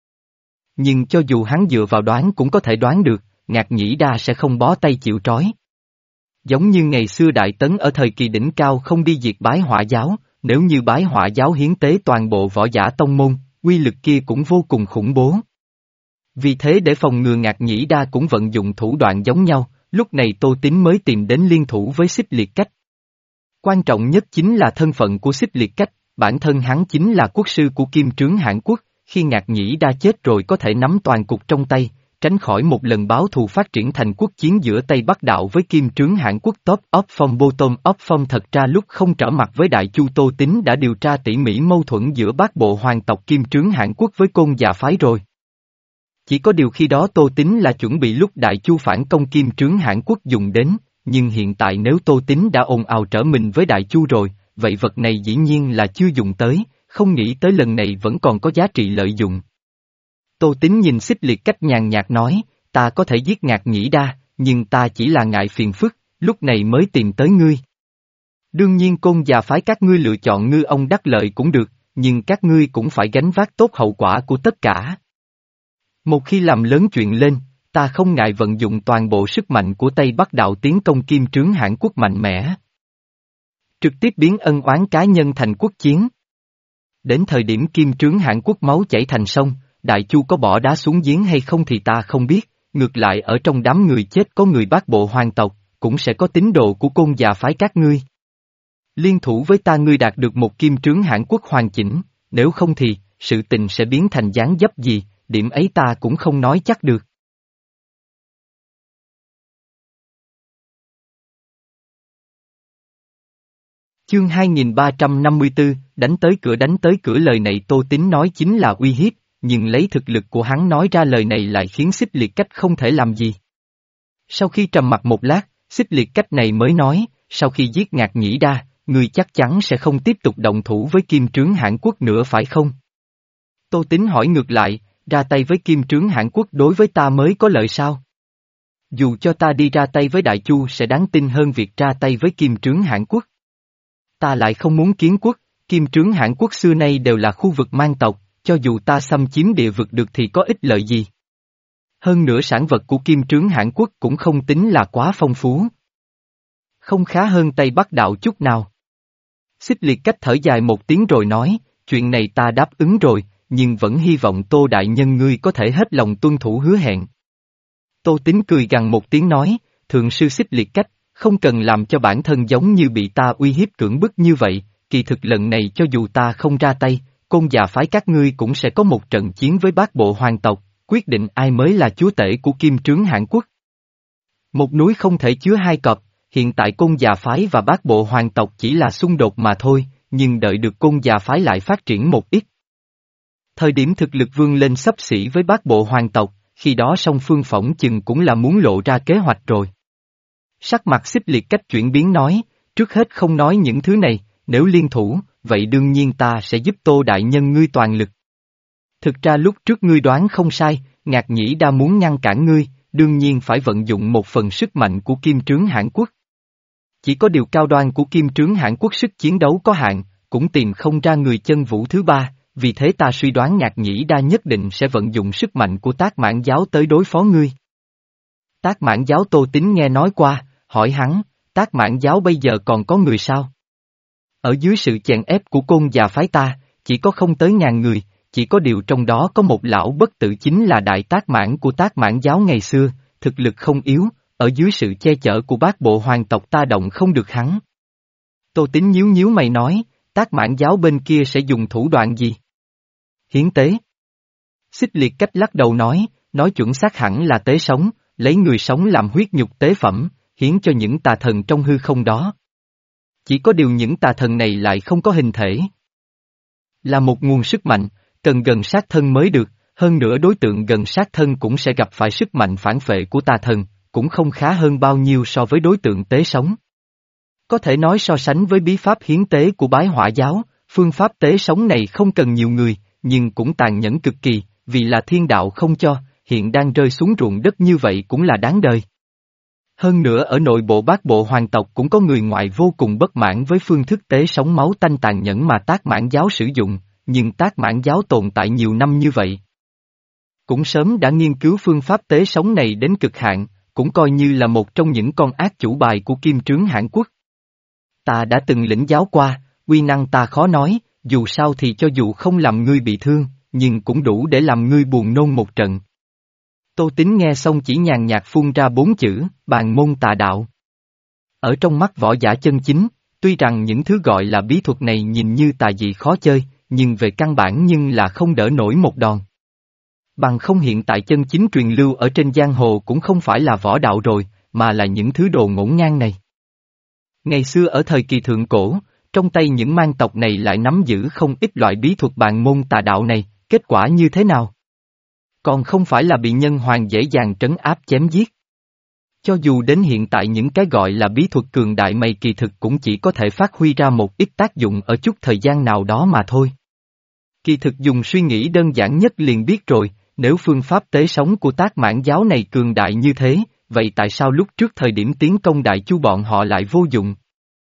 Nhưng cho dù hắn dựa vào đoán cũng có thể đoán được, Ngạc Nhĩ Đa sẽ không bó tay chịu trói. Giống như ngày xưa Đại Tấn ở thời kỳ đỉnh cao không đi diệt Bái Hỏa giáo, nếu như Bái Hỏa giáo hiến tế toàn bộ võ giả tông môn, uy lực kia cũng vô cùng khủng bố. Vì thế để phòng ngừa Ngạc Nhĩ Đa cũng vận dụng thủ đoạn giống nhau, lúc này Tô Tín mới tìm đến liên thủ với xích liệt cách. Quan trọng nhất chính là thân phận của xích liệt cách, bản thân hắn chính là quốc sư của kim trướng Hãn Quốc, khi Ngạc Nhĩ Đa chết rồi có thể nắm toàn cục trong tay, tránh khỏi một lần báo thù phát triển thành quốc chiến giữa Tây Bắc Đạo với kim trướng Hãn Quốc. Top of Phong Bottom of Phong thật ra lúc không trở mặt với Đại Chu Tô Tín đã điều tra tỉ mỉ mâu thuẫn giữa bát bộ hoàng tộc kim trướng Hãn Quốc với côn già phái rồi. Chỉ có điều khi đó Tô Tín là chuẩn bị lúc Đại Chu phản công kim trướng Hãn Quốc dùng đến, nhưng hiện tại nếu Tô Tín đã ồn ào trở mình với Đại Chu rồi, vậy vật này dĩ nhiên là chưa dùng tới, không nghĩ tới lần này vẫn còn có giá trị lợi dụng. Tô Tín nhìn xích liệt cách nhàn nhạt nói, ta có thể giết Ngạc Nhĩ Đa, nhưng ta chỉ là ngại phiền phức, lúc này mới tìm tới ngươi. Đương nhiên Côn già phái các ngươi lựa chọn ngư ông đắc lợi cũng được, nhưng các ngươi cũng phải gánh vác tốt hậu quả của tất cả. Một khi làm lớn chuyện lên, ta không ngại vận dụng toàn bộ sức mạnh của Tây Bắc đạo tiến công Kim Trướng Hãn Quốc mạnh mẽ. Trực tiếp biến ân oán cá nhân thành quốc chiến. Đến thời điểm Kim Trướng Hãn Quốc máu chảy thành sông, Đại Chu có bỏ đá xuống giếng hay không thì ta không biết, ngược lại ở trong đám người chết có người Bát Bộ hoàng tộc, cũng sẽ có tín đồ của Côn già phái các ngươi. Liên thủ với ta ngươi đạt được một Kim Trướng Hãn Quốc hoàn chỉnh, nếu không thì, sự tình sẽ biến thành dáng dấp gì, điểm ấy ta cũng không nói chắc được. Chương hai nghìn ba trăm năm mươi tư, đánh tới cửa đánh tới cửa lời này Tô Tín nói chính là uy hiếp, nhưng lấy thực lực của hắn nói ra lời này lại khiến Xích Liệt Cách không thể làm gì. Sau khi trầm mặc một lát, Xích Liệt Cách này mới nói, sau khi giết Ngạc Nhĩ Đa, ngươi chắc chắn sẽ không tiếp tục động thủ với Kim Trướng Hãn Quốc nữa phải không? Tô Tín hỏi ngược lại, ra tay với Kim Trướng Hãn Quốc đối với ta mới có lợi sao? Dù cho ta đi ra tay với Đại Chu sẽ đáng tin hơn việc ra tay với Kim Trướng Hãn Quốc. Ta lại không muốn kiến quốc, Kim Trướng Hãn Quốc xưa nay đều là khu vực man tộc, cho dù ta xâm chiếm địa vực được thì có ích lợi gì. Hơn nữa sản vật của Kim Trướng Hãn Quốc cũng không tính là quá phong phú. Không khá hơn Tây Bắc đạo chút nào. Xích Liệt Cách thở dài một tiếng rồi nói, chuyện này ta đáp ứng rồi, nhưng vẫn hy vọng Tô Đại Nhân ngươi có thể hết lòng tuân thủ hứa hẹn. Tô Tín cười gằn một tiếng nói, thượng sư Xích Liệt Cách, không cần làm cho bản thân giống như bị ta uy hiếp cưỡng bức như vậy, kỳ thực lần này cho dù ta không ra tay, Côn già phái các ngươi cũng sẽ có một trận chiến với Bát Bộ hoàng tộc, quyết định ai mới là chúa tể của Kim Trướng Hãn Quốc. Một núi không thể chứa hai cọp, hiện tại Côn già phái và Bát Bộ hoàng tộc chỉ là xung đột mà thôi, nhưng đợi được Côn già phái lại phát triển một ít. Thời điểm thực lực vươn lên xấp xỉ với Bát Bộ hoàng tộc, khi đó song phương phỏng chừng cũng là muốn lộ ra kế hoạch rồi. Sắc mặt Xích Liệt Cách chuyển biến nói, trước hết không nói những thứ này, nếu liên thủ, vậy đương nhiên ta sẽ giúp Tô Đại Nhân ngươi toàn lực. Thực ra lúc trước ngươi đoán không sai, Ngạc Nhĩ Đa muốn ngăn cản ngươi, đương nhiên phải vận dụng một phần sức mạnh của Kim Trướng Hãn Quốc. Chỉ có điều cao đoan của Kim Trướng Hãn Quốc sức chiến đấu có hạn, cũng tìm không ra người chân vũ thứ ba, vì thế ta suy đoán Ngạc Nhĩ Đa nhất định sẽ vận dụng sức mạnh của Tác Mãn Giáo tới đối phó ngươi. Tác Mãn Giáo Tô Tín nghe nói qua, hỏi hắn, Tác Mãn Giáo bây giờ còn có người sao? Ở dưới sự chèn ép của Côn già phái ta, chỉ có không tới ngàn người, chỉ có điều trong đó có một lão bất tử chính là Đại Tác Mãn của Tác Mãn Giáo ngày xưa, thực lực không yếu, ở dưới sự che chở của Bát Bộ hoàng tộc ta động không được hắn. Tô Tín nhíu nhíu mày nói, Tác Mãn Giáo bên kia sẽ dùng thủ đoạn gì? Hiến tế. Xích Liệt Cách lắc đầu nói, nói chuẩn xác hẳn là tế sống, lấy người sống làm huyết nhục tế phẩm, hiến cho những tà thần trong hư không đó. Chỉ có điều những tà thần này lại không có hình thể. Là một nguồn sức mạnh, cần gần sát thân mới được, hơn nữa đối tượng gần sát thân cũng sẽ gặp phải sức mạnh phản phệ của tà thần, cũng không khá hơn bao nhiêu so với đối tượng tế sống. Có thể nói so sánh với bí pháp hiến tế của Bái Hỏa Giáo, phương pháp tế sống này không cần nhiều người, nhưng cũng tàn nhẫn cực kỳ, vì là thiên đạo không cho, hiện đang rơi xuống ruộng đất như vậy cũng là đáng đời. Hơn nữa ở nội bộ Bát Bộ hoàng tộc cũng có người ngoại vô cùng bất mãn với phương thức tế sống máu tanh tàn nhẫn mà Tác Mãn Giáo sử dụng, nhưng Tác Mãn Giáo tồn tại nhiều năm như vậy. Cũng sớm đã nghiên cứu phương pháp tế sống này đến cực hạn, cũng coi như là một trong những con ác chủ bài của Kim Trướng Hãn Quốc. Ta đã từng lĩnh giáo qua, uy năng ta khó nói, dù sao thì cho dù không làm ngươi bị thương, nhưng cũng đủ để làm ngươi buồn nôn một trận. Tô Tín nghe xong chỉ nhàn nhạt phun ra bốn chữ, bàn môn tà đạo. Ở trong mắt võ giả chân chính, tuy rằng những thứ gọi là bí thuật này nhìn như tà dị khó chơi, nhưng về căn bản nhưng là không đỡ nổi một đòn. Bằng không hiện tại chân chính truyền lưu ở trên giang hồ cũng không phải là võ đạo rồi, mà là những thứ đồ ngổn ngang này. Ngày xưa ở thời kỳ thượng cổ, trong tay những man tộc này lại nắm giữ không ít loại bí thuật bàn môn tà đạo này, kết quả như thế nào? Còn không phải là bị nhân hoàng dễ dàng trấn áp chém giết. Cho dù đến hiện tại những cái gọi là bí thuật cường đại mày kỳ thực cũng chỉ có thể phát huy ra một ít tác dụng ở chút thời gian nào đó mà thôi. Kỳ thực dùng suy nghĩ đơn giản nhất liền biết rồi, nếu phương pháp tế sống của Tác Mãn Giáo này cường đại như thế, vậy tại sao lúc trước thời điểm tiến công Đại Chu bọn họ lại vô dụng?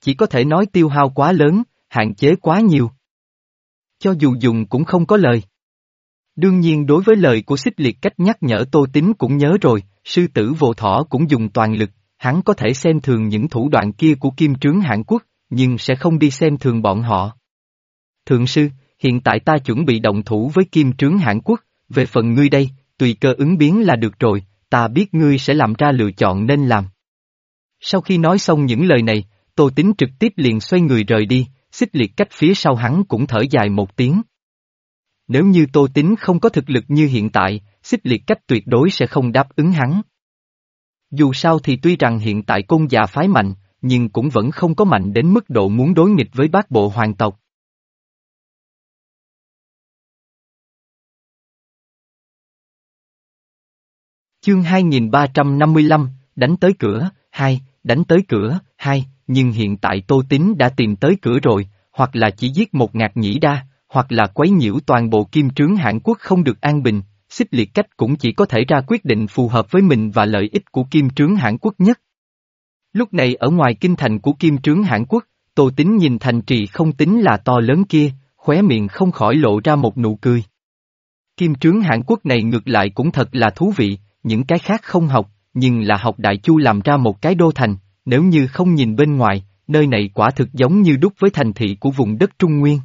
chỉ có thể nói tiêu hao quá lớn, hạn chế quá nhiều. Cho dù dùng cũng không có lời. Đương nhiên đối với lời của Xích Liệt cách nhắc nhở Tô Tín cũng nhớ rồi, sư tử vô thỏ cũng dùng toàn lực, hắn có thể xem thường những thủ đoạn kia của Kim Trướng Hãn Quốc, nhưng sẽ không đi xem thường bọn họ. Thượng sư, hiện tại ta chuẩn bị động thủ với Kim Trướng Hãn Quốc, về phần ngươi đây, tùy cơ ứng biến là được rồi, ta biết ngươi sẽ làm ra lựa chọn nên làm. Sau khi nói xong những lời này, Tô Tín trực tiếp liền xoay người rời đi, Xích Liệt cách phía sau hắn cũng thở dài một tiếng. Nếu như Tô Tín không có thực lực như hiện tại, Xích Liệt cách tuyệt đối sẽ không đáp ứng hắn. Dù sao thì tuy rằng hiện tại Côn Già phái mạnh, nhưng cũng vẫn không có mạnh đến mức độ muốn đối nghịch với bát bộ hoàng tộc. Chương hai nghìn ba trăm năm mươi lăm, đánh tới cửa, hai, đánh tới cửa, hai, nhưng hiện tại Tô Tín đã tìm tới cửa rồi, hoặc là chỉ giết một Ngạc Nhĩ Đa, hoặc là quấy nhiễu toàn bộ Kim Trướng Hãn Quốc không được an bình, Xích Liệt cách cũng chỉ có thể ra quyết định phù hợp với mình và lợi ích của Kim Trướng Hãn Quốc nhất. Lúc này ở ngoài kinh thành của Kim Trướng Hãn Quốc, Tô Tín nhìn thành trì không tính là to lớn kia, khóe miệng không khỏi lộ ra một nụ cười. Kim Trướng Hãn Quốc này ngược lại cũng thật là thú vị, những cái khác không học, nhưng là học Đại Chu làm ra một cái đô thành, nếu như không nhìn bên ngoài, nơi này quả thực giống như đúc với thành thị của vùng đất Trung Nguyên.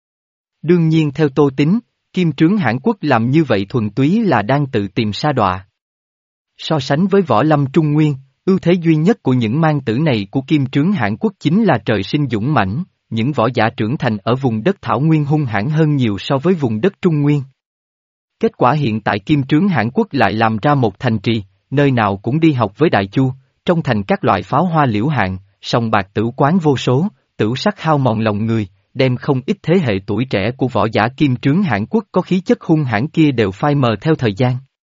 Đương nhiên theo Tô Tín, Kim Trướng Hãn Quốc làm như vậy thuần túy là đang tự tìm sa đọa. So sánh với võ lâm Trung Nguyên, ưu thế duy nhất của những mang tử này của Kim Trướng Hãn Quốc chính là trời sinh dũng mãnh, những võ giả trưởng thành ở vùng đất Thảo Nguyên hung hãn hơn nhiều so với vùng đất Trung Nguyên. Kết quả hiện tại Kim Trướng Hãn Quốc lại làm ra một thành trì, nơi nào cũng đi học với Đại Chu, trong thành các loại pháo hoa liễu hạn, sòng bạc tửu quán vô số, tửu sắc hao mòn lòng người, đem không ít thế hệ tuổi trẻ của võ giả Kim Trướng Hãn Quốc có khí chất hung hãn kia đều phai mờ theo thời gian.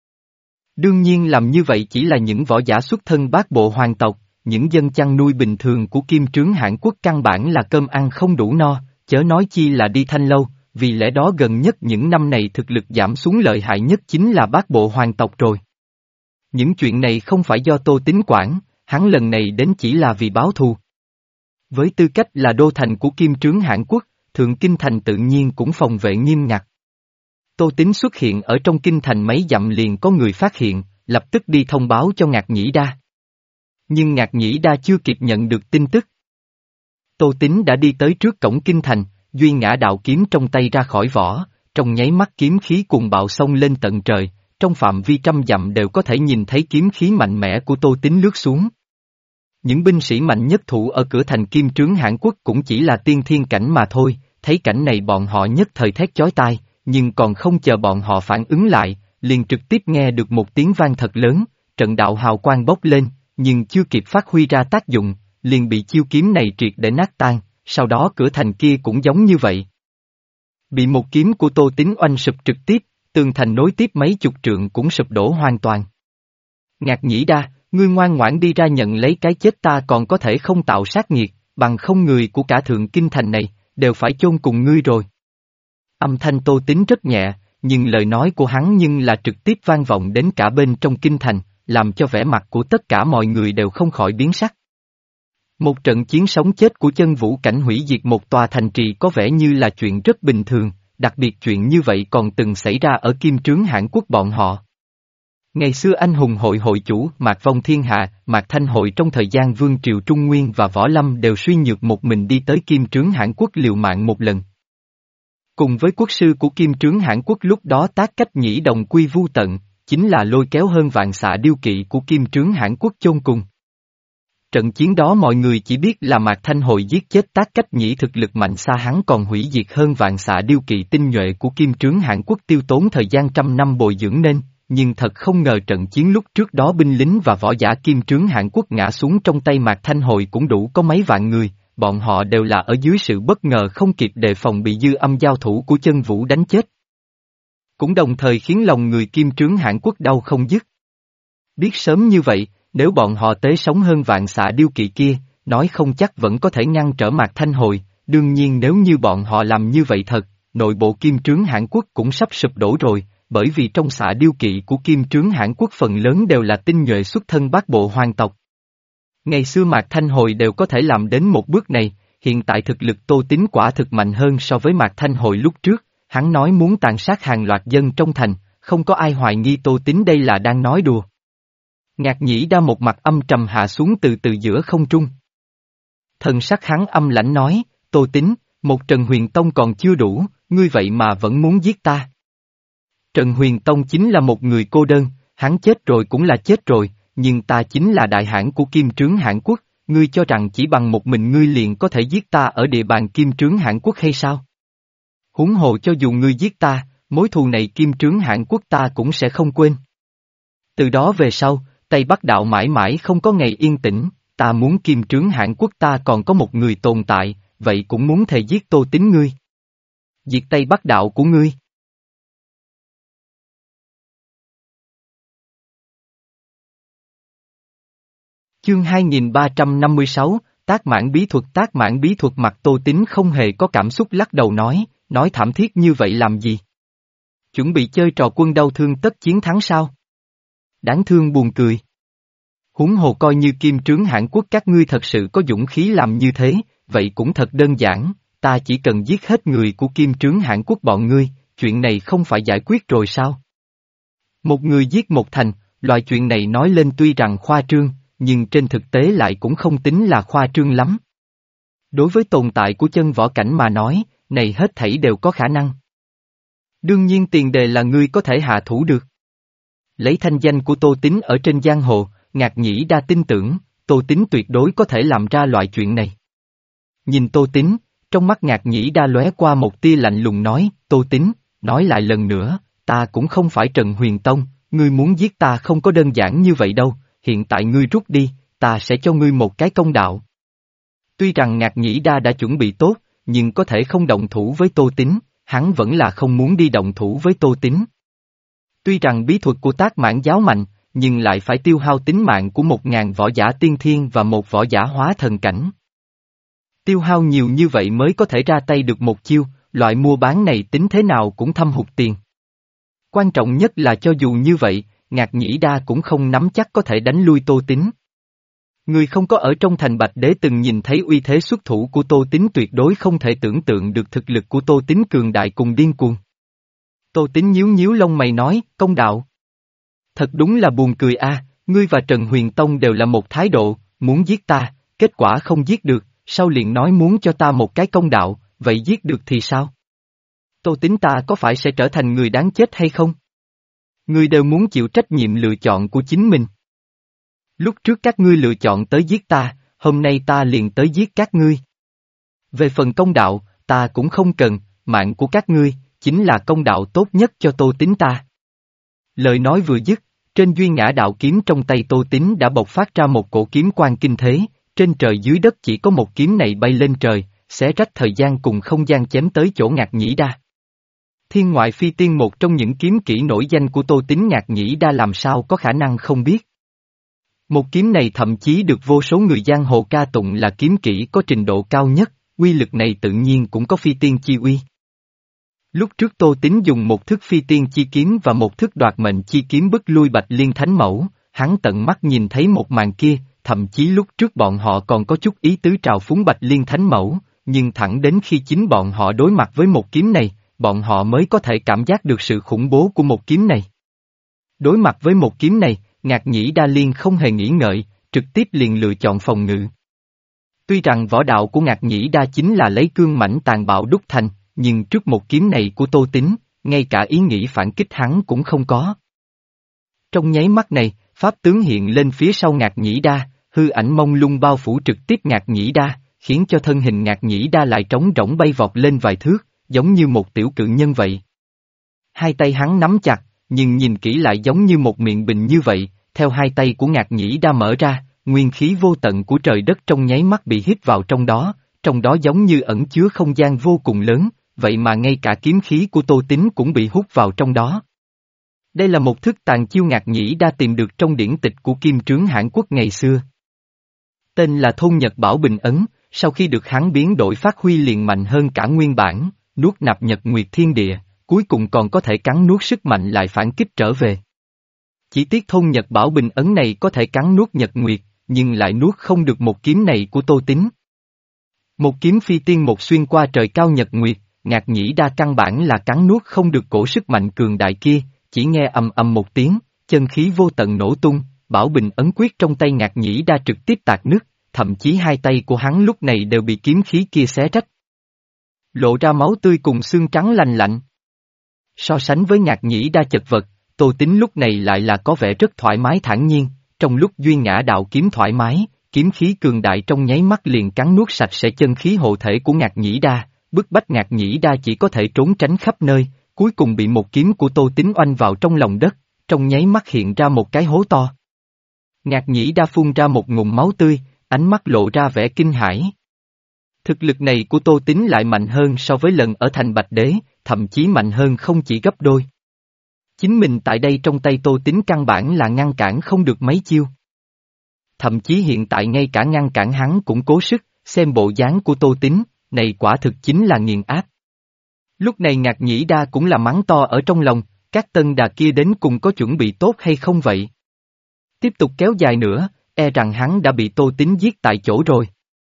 Đương nhiên làm như vậy chỉ là những võ giả xuất thân bát bộ hoàng tộc, những dân chăn nuôi bình thường của Kim Trướng Hãn Quốc căn bản là cơm ăn không đủ no, chớ nói chi là đi thanh lâu, vì lẽ đó gần nhất những năm này thực lực giảm xuống lợi hại nhất chính là bát bộ hoàng tộc rồi. Những chuyện này không phải do Tô Tín quản, hắn lần này đến chỉ là vì báo thù. Với tư cách là đô thành của Kim Trướng Hãn Quốc, Thượng Kinh Thành tự nhiên cũng phòng vệ nghiêm ngặt. Tô Tín xuất hiện ở trong kinh thành mấy dặm liền có người phát hiện, lập tức đi thông báo cho Ngạc Nhĩ Đa. Nhưng Ngạc Nhĩ Đa chưa kịp nhận được tin tức. Tô Tín đã đi tới trước cổng kinh thành, duy ngã đạo kiếm trong tay ra khỏi vỏ, trong nháy mắt kiếm khí cuồng bạo xông lên tận trời, trong phạm vi trăm dặm đều có thể nhìn thấy kiếm khí mạnh mẽ của Tô Tín lướt xuống. Những binh sĩ mạnh nhất thủ ở cửa thành Kim Trướng Hãn Quốc cũng chỉ là tiên thiên cảnh mà thôi, thấy cảnh này bọn họ nhất thời thét chói tai, nhưng còn không chờ bọn họ phản ứng lại, liền trực tiếp nghe được một tiếng vang thật lớn, trận đạo hào quang bốc lên, nhưng chưa kịp phát huy ra tác dụng, liền bị chiêu kiếm này triệt để nát tan, sau đó cửa thành kia cũng giống như vậy. Bị một kiếm của Tô Tín oanh sụp trực tiếp, tường thành nối tiếp mấy chục trượng cũng sụp đổ hoàn toàn. Ngạc Nhĩ Đa, ngươi ngoan ngoãn đi ra nhận lấy cái chết ta còn có thể không tạo sát nghiệt, bằng không người của cả Thượng Kinh Thành này, đều phải chôn cùng ngươi rồi. Âm thanh Tô Tín rất nhẹ, nhưng lời nói của hắn nhưng là trực tiếp vang vọng đến cả bên trong kinh thành, làm cho vẻ mặt của tất cả mọi người đều không khỏi biến sắc. Một trận chiến sống chết của chân vũ cảnh hủy diệt một tòa thành trì có vẻ như là chuyện rất bình thường, đặc biệt chuyện như vậy còn từng xảy ra ở Kim Trướng Hãn Quốc bọn họ. Ngày xưa anh hùng hội hội chủ Mạc Vong Thiên Hạ, Mạc Thanh Hội trong thời gian Vương Triều Trung Nguyên và Võ Lâm đều suy nhược một mình đi tới Kim Trướng Hãn Quốc liều mạng một lần. Cùng với quốc sư của Kim Trướng Hãn Quốc lúc đó Tác Cách Nhĩ đồng quy vu tận, chính là lôi kéo hơn vạn xạ điêu kỵ của Kim Trướng Hãn Quốc chôn cùng. Trận chiến đó mọi người chỉ biết là Mạc Thanh Hội giết chết Tác Cách Nhĩ thực lực mạnh xa hắn còn hủy diệt hơn vạn xạ điêu kỵ tinh nhuệ của Kim Trướng Hãn Quốc tiêu tốn thời gian trăm năm bồi dưỡng nên, nhưng thật không ngờ trận chiến lúc trước đó binh lính và võ giả Kim Trướng Hãn Quốc ngã xuống trong tay Mạc Thanh Hội cũng đủ có mấy vạn người, bọn họ đều là ở dưới sự bất ngờ không kịp đề phòng bị dư âm giao thủ của chân vũ đánh chết. Cũng đồng thời khiến lòng người Kim Trướng Hãn Quốc đau không dứt. Biết sớm như vậy, nếu bọn họ tế sống hơn vạn xạ điêu kỵ kia, nói không chắc vẫn có thể ngăn trở Mạc Thanh Hội, đương nhiên nếu như bọn họ làm như vậy thật, nội bộ Kim Trướng Hãn Quốc cũng sắp sụp đổ rồi, bởi vì trong xạ điêu kỵ của Kim Trướng Hãn Quốc phần lớn đều là tinh nhuệ xuất thân bát bộ hoàng tộc. Ngày xưa Mạc Thanh Hồi đều có thể làm đến một bước này, hiện tại thực lực Tô Tín quả thực mạnh hơn so với Mạc Thanh Hồi lúc trước, hắn nói muốn tàn sát hàng loạt dân trong thành, không có ai hoài nghi Tô Tín đây là đang nói đùa. Ngạc Nhĩ Đa một mặt âm trầm hạ xuống từ từ giữa không trung. Thần sắc hắn âm lãnh nói, Tô Tín, một Trần Huyền Tông còn chưa đủ, ngươi vậy mà vẫn muốn giết ta. Trần Huyền Tông chính là một người cô đơn, hắn chết rồi cũng là chết rồi, nhưng ta chính là đại hãn của Kim Trướng Hãn Quốc, ngươi cho rằng chỉ bằng một mình ngươi liền có thể giết ta ở địa bàn Kim Trướng Hãn Quốc hay sao? Huống hồ cho dù ngươi giết ta, mối thù này Kim Trướng Hãn Quốc ta cũng sẽ không quên. Từ đó về sau, Tây Bắc Đạo mãi mãi không có ngày yên tĩnh, ta muốn Kim Trướng Hãn Quốc ta còn có một người tồn tại, vậy cũng muốn thề giết Tô Tín ngươi. Diệt Tây Bắc Đạo của ngươi. Chương hai nghìn ba trăm năm mươi sáu, Tác Mãn Bí Thuật. Tác Mãn Bí Thuật mặt Tô Tín không hề có cảm xúc lắc đầu nói, nói thảm thiết như vậy làm gì? Chuẩn bị chơi trò quân đau thương tất chiến thắng sao? Đáng thương buồn cười. Huống hồ coi như Kim Trướng Hãn Quốc các ngươi thật sự có dũng khí làm như thế, vậy cũng thật đơn giản, ta chỉ cần giết hết người của Kim Trướng Hãn Quốc bọn ngươi, chuyện này không phải giải quyết rồi sao? Một người giết một thành, loại chuyện này nói lên tuy rằng khoa trương, nhưng trên thực tế lại cũng không tính là khoa trương lắm. Đối với tồn tại của chân võ cảnh mà nói, này hết thảy đều có khả năng. Đương nhiên tiền đề là ngươi có thể hạ thủ được. Lấy thanh danh của Tô Tín ở trên giang hồ, Ngạc Nhĩ Đa tin tưởng, Tô Tín tuyệt đối có thể làm ra loại chuyện này. Nhìn Tô Tín, trong mắt Ngạc Nhĩ Đa lóe qua một tia lạnh lùng nói, Tô Tín, nói lại lần nữa, ta cũng không phải Trần Huyền Tông, ngươi muốn giết ta không có đơn giản như vậy đâu, hiện tại ngươi rút đi, ta sẽ cho ngươi một cái công đạo. Tuy rằng Ngạc Nhĩ Đa đã chuẩn bị tốt, nhưng có thể không động thủ với Tô Tín, hắn vẫn là không muốn đi động thủ với Tô Tín. Tuy rằng bí thuật của Tác Mãn giáo mạnh, nhưng lại phải tiêu hao tính mạng của một ngàn võ giả tiên thiên và một võ giả hóa thần cảnh. Tiêu hao nhiều như vậy mới có thể ra tay được một chiêu, loại mua bán này tính thế nào cũng thâm hụt tiền. Quan trọng nhất là cho dù như vậy, Ngạc Nhĩ Đa cũng không nắm chắc có thể đánh lui Tô Tín. Người không có ở trong thành Bạch Đế từng nhìn thấy uy thế xuất thủ của Tô Tín tuyệt đối không thể tưởng tượng được thực lực của Tô Tín cường đại cùng điên cuồng. Tô Tín nhíu nhíu lông mày nói, công đạo. Thật đúng là buồn cười a, ngươi và Trần Huyền Tông đều là một thái độ, muốn giết ta, kết quả không giết được, sau liền nói muốn cho ta một cái công đạo, vậy giết được thì sao? Tô Tín ta có phải sẽ trở thành người đáng chết hay không? Ngươi đều muốn chịu trách nhiệm lựa chọn của chính mình. Lúc trước các ngươi lựa chọn tới giết ta, hôm nay ta liền tới giết các ngươi. Về phần công đạo, ta cũng không cần, mạng của các ngươi, chính là công đạo tốt nhất cho Tô Tín ta. Lời nói vừa dứt, trên duy ngã đạo kiếm trong tay Tô Tín đã bộc phát ra một cổ kiếm quang kinh thế, trên trời dưới đất chỉ có một kiếm này bay lên trời, xé rách thời gian cùng không gian chém tới chỗ Ngạc Nhĩ Đa. Thiên ngoại phi tiên một trong những kiếm kỹ nổi danh của Tô Tín Ngạc Nhĩ Đa làm sao có khả năng không biết. Một kiếm này thậm chí được vô số người giang hồ ca tụng là kiếm kỹ có trình độ cao nhất, uy lực này tự nhiên cũng có phi tiên chi uy. Lúc trước Tô Tín dùng một thức phi tiên chi kiếm và một thức đoạt mệnh chi kiếm bức lui Bạch Liên Thánh Mẫu, hắn tận mắt nhìn thấy một màn kia, thậm chí lúc trước bọn họ còn có chút ý tứ trào phúng Bạch Liên Thánh Mẫu, nhưng thẳng đến khi chính bọn họ đối mặt với một kiếm này, bọn họ mới có thể cảm giác được sự khủng bố của một kiếm này. Đối mặt với một kiếm này, Ngạc Nhĩ Đa Liên không hề nghĩ ngợi, trực tiếp liền lựa chọn phòng ngự. Tuy rằng võ đạo của Ngạc Nhĩ Đa chính là lấy cương mãnh tàn bạo đúc thành, nhưng trước một kiếm này của Tô Tín, ngay cả ý nghĩ phản kích hắn cũng không có. Trong nháy mắt này, pháp tướng hiện lên phía sau Ngạc Nhĩ Đa, hư ảnh mông lung bao phủ trực tiếp Ngạc Nhĩ Đa, khiến cho thân hình Ngạc Nhĩ Đa lại trống rỗng bay vọt lên vài thước, giống như một tiểu cự nhân vậy. Hai tay hắn nắm chặt, nhưng nhìn kỹ lại giống như một miệng bình như vậy, theo hai tay của Ngạc Nhĩ Đa mở ra, nguyên khí vô tận của trời đất trong nháy mắt bị hít vào trong đó, trong đó giống như ẩn chứa không gian vô cùng lớn, vậy mà ngay cả kiếm khí của Tô Tín cũng bị hút vào trong đó. Đây là một thức tàn chiêu Ngạc Nhĩ Đa tìm được trong điển tịch của Kim Trướng Hãn Quốc ngày xưa. Tên là Thôn Nhật Bảo Bình Ấn, sau khi được hắn biến đổi phát huy liền mạnh hơn cả nguyên bản, nuốt nạp Nhật Nguyệt Thiên Địa, cuối cùng còn có thể cắn nuốt sức mạnh lại phản kích trở về. Chỉ tiếc Thôn Nhật Bảo Bình Ấn này có thể cắn nuốt Nhật Nguyệt, nhưng lại nuốt không được một kiếm này của Tô Tín. Một kiếm phi tiên một xuyên qua trời cao nhật nguyệt, Ngạc Nhĩ Đa căn bản là cắn nuốt không được cổ sức mạnh cường đại kia, chỉ nghe ầm ầm một tiếng, chân khí vô tận nổ tung, bảo bình ấn quyết trong tay Ngạc Nhĩ Đa trực tiếp tạc nứt, thậm chí hai tay của hắn lúc này đều bị kiếm khí kia xé rách. Lộ ra máu tươi cùng xương trắng lành lạnh. So sánh với Ngạc Nhĩ Đa chật vật, Tô Tín lúc này lại là có vẻ rất thoải mái thản nhiên, trong lúc duy ngã đạo kiếm thoải mái, kiếm khí cường đại trong nháy mắt liền cắn nuốt sạch sẽ chân khí hộ thể của Ngạc Nhĩ Đa, bức bách Ngạc Nhĩ Đa chỉ có thể trốn tránh khắp nơi, cuối cùng bị một kiếm của Tô Tín oanh vào trong lòng đất, trong nháy mắt hiện ra một cái hố to. Ngạc Nhĩ Đa phun ra một ngụm máu tươi, ánh mắt lộ ra vẻ kinh hãi. Thực lực này của Tô Tín lại mạnh hơn so với lần ở thành Bạch Đế, thậm chí mạnh hơn không chỉ gấp đôi. Chính mình tại đây trong tay Tô Tín căn bản là ngăn cản không được mấy chiêu. Thậm chí hiện tại ngay cả ngăn cản hắn cũng cố sức, xem bộ dáng của Tô Tín, này quả thực chính là nghiền áp. Lúc này Ngạc Nhĩ Đa cũng là mắng to ở trong lòng, các tân đà kia đến cùng có chuẩn bị tốt hay không vậy? Tiếp tục kéo dài nữa, e rằng hắn đã bị Tô Tín giết tại chỗ rồi.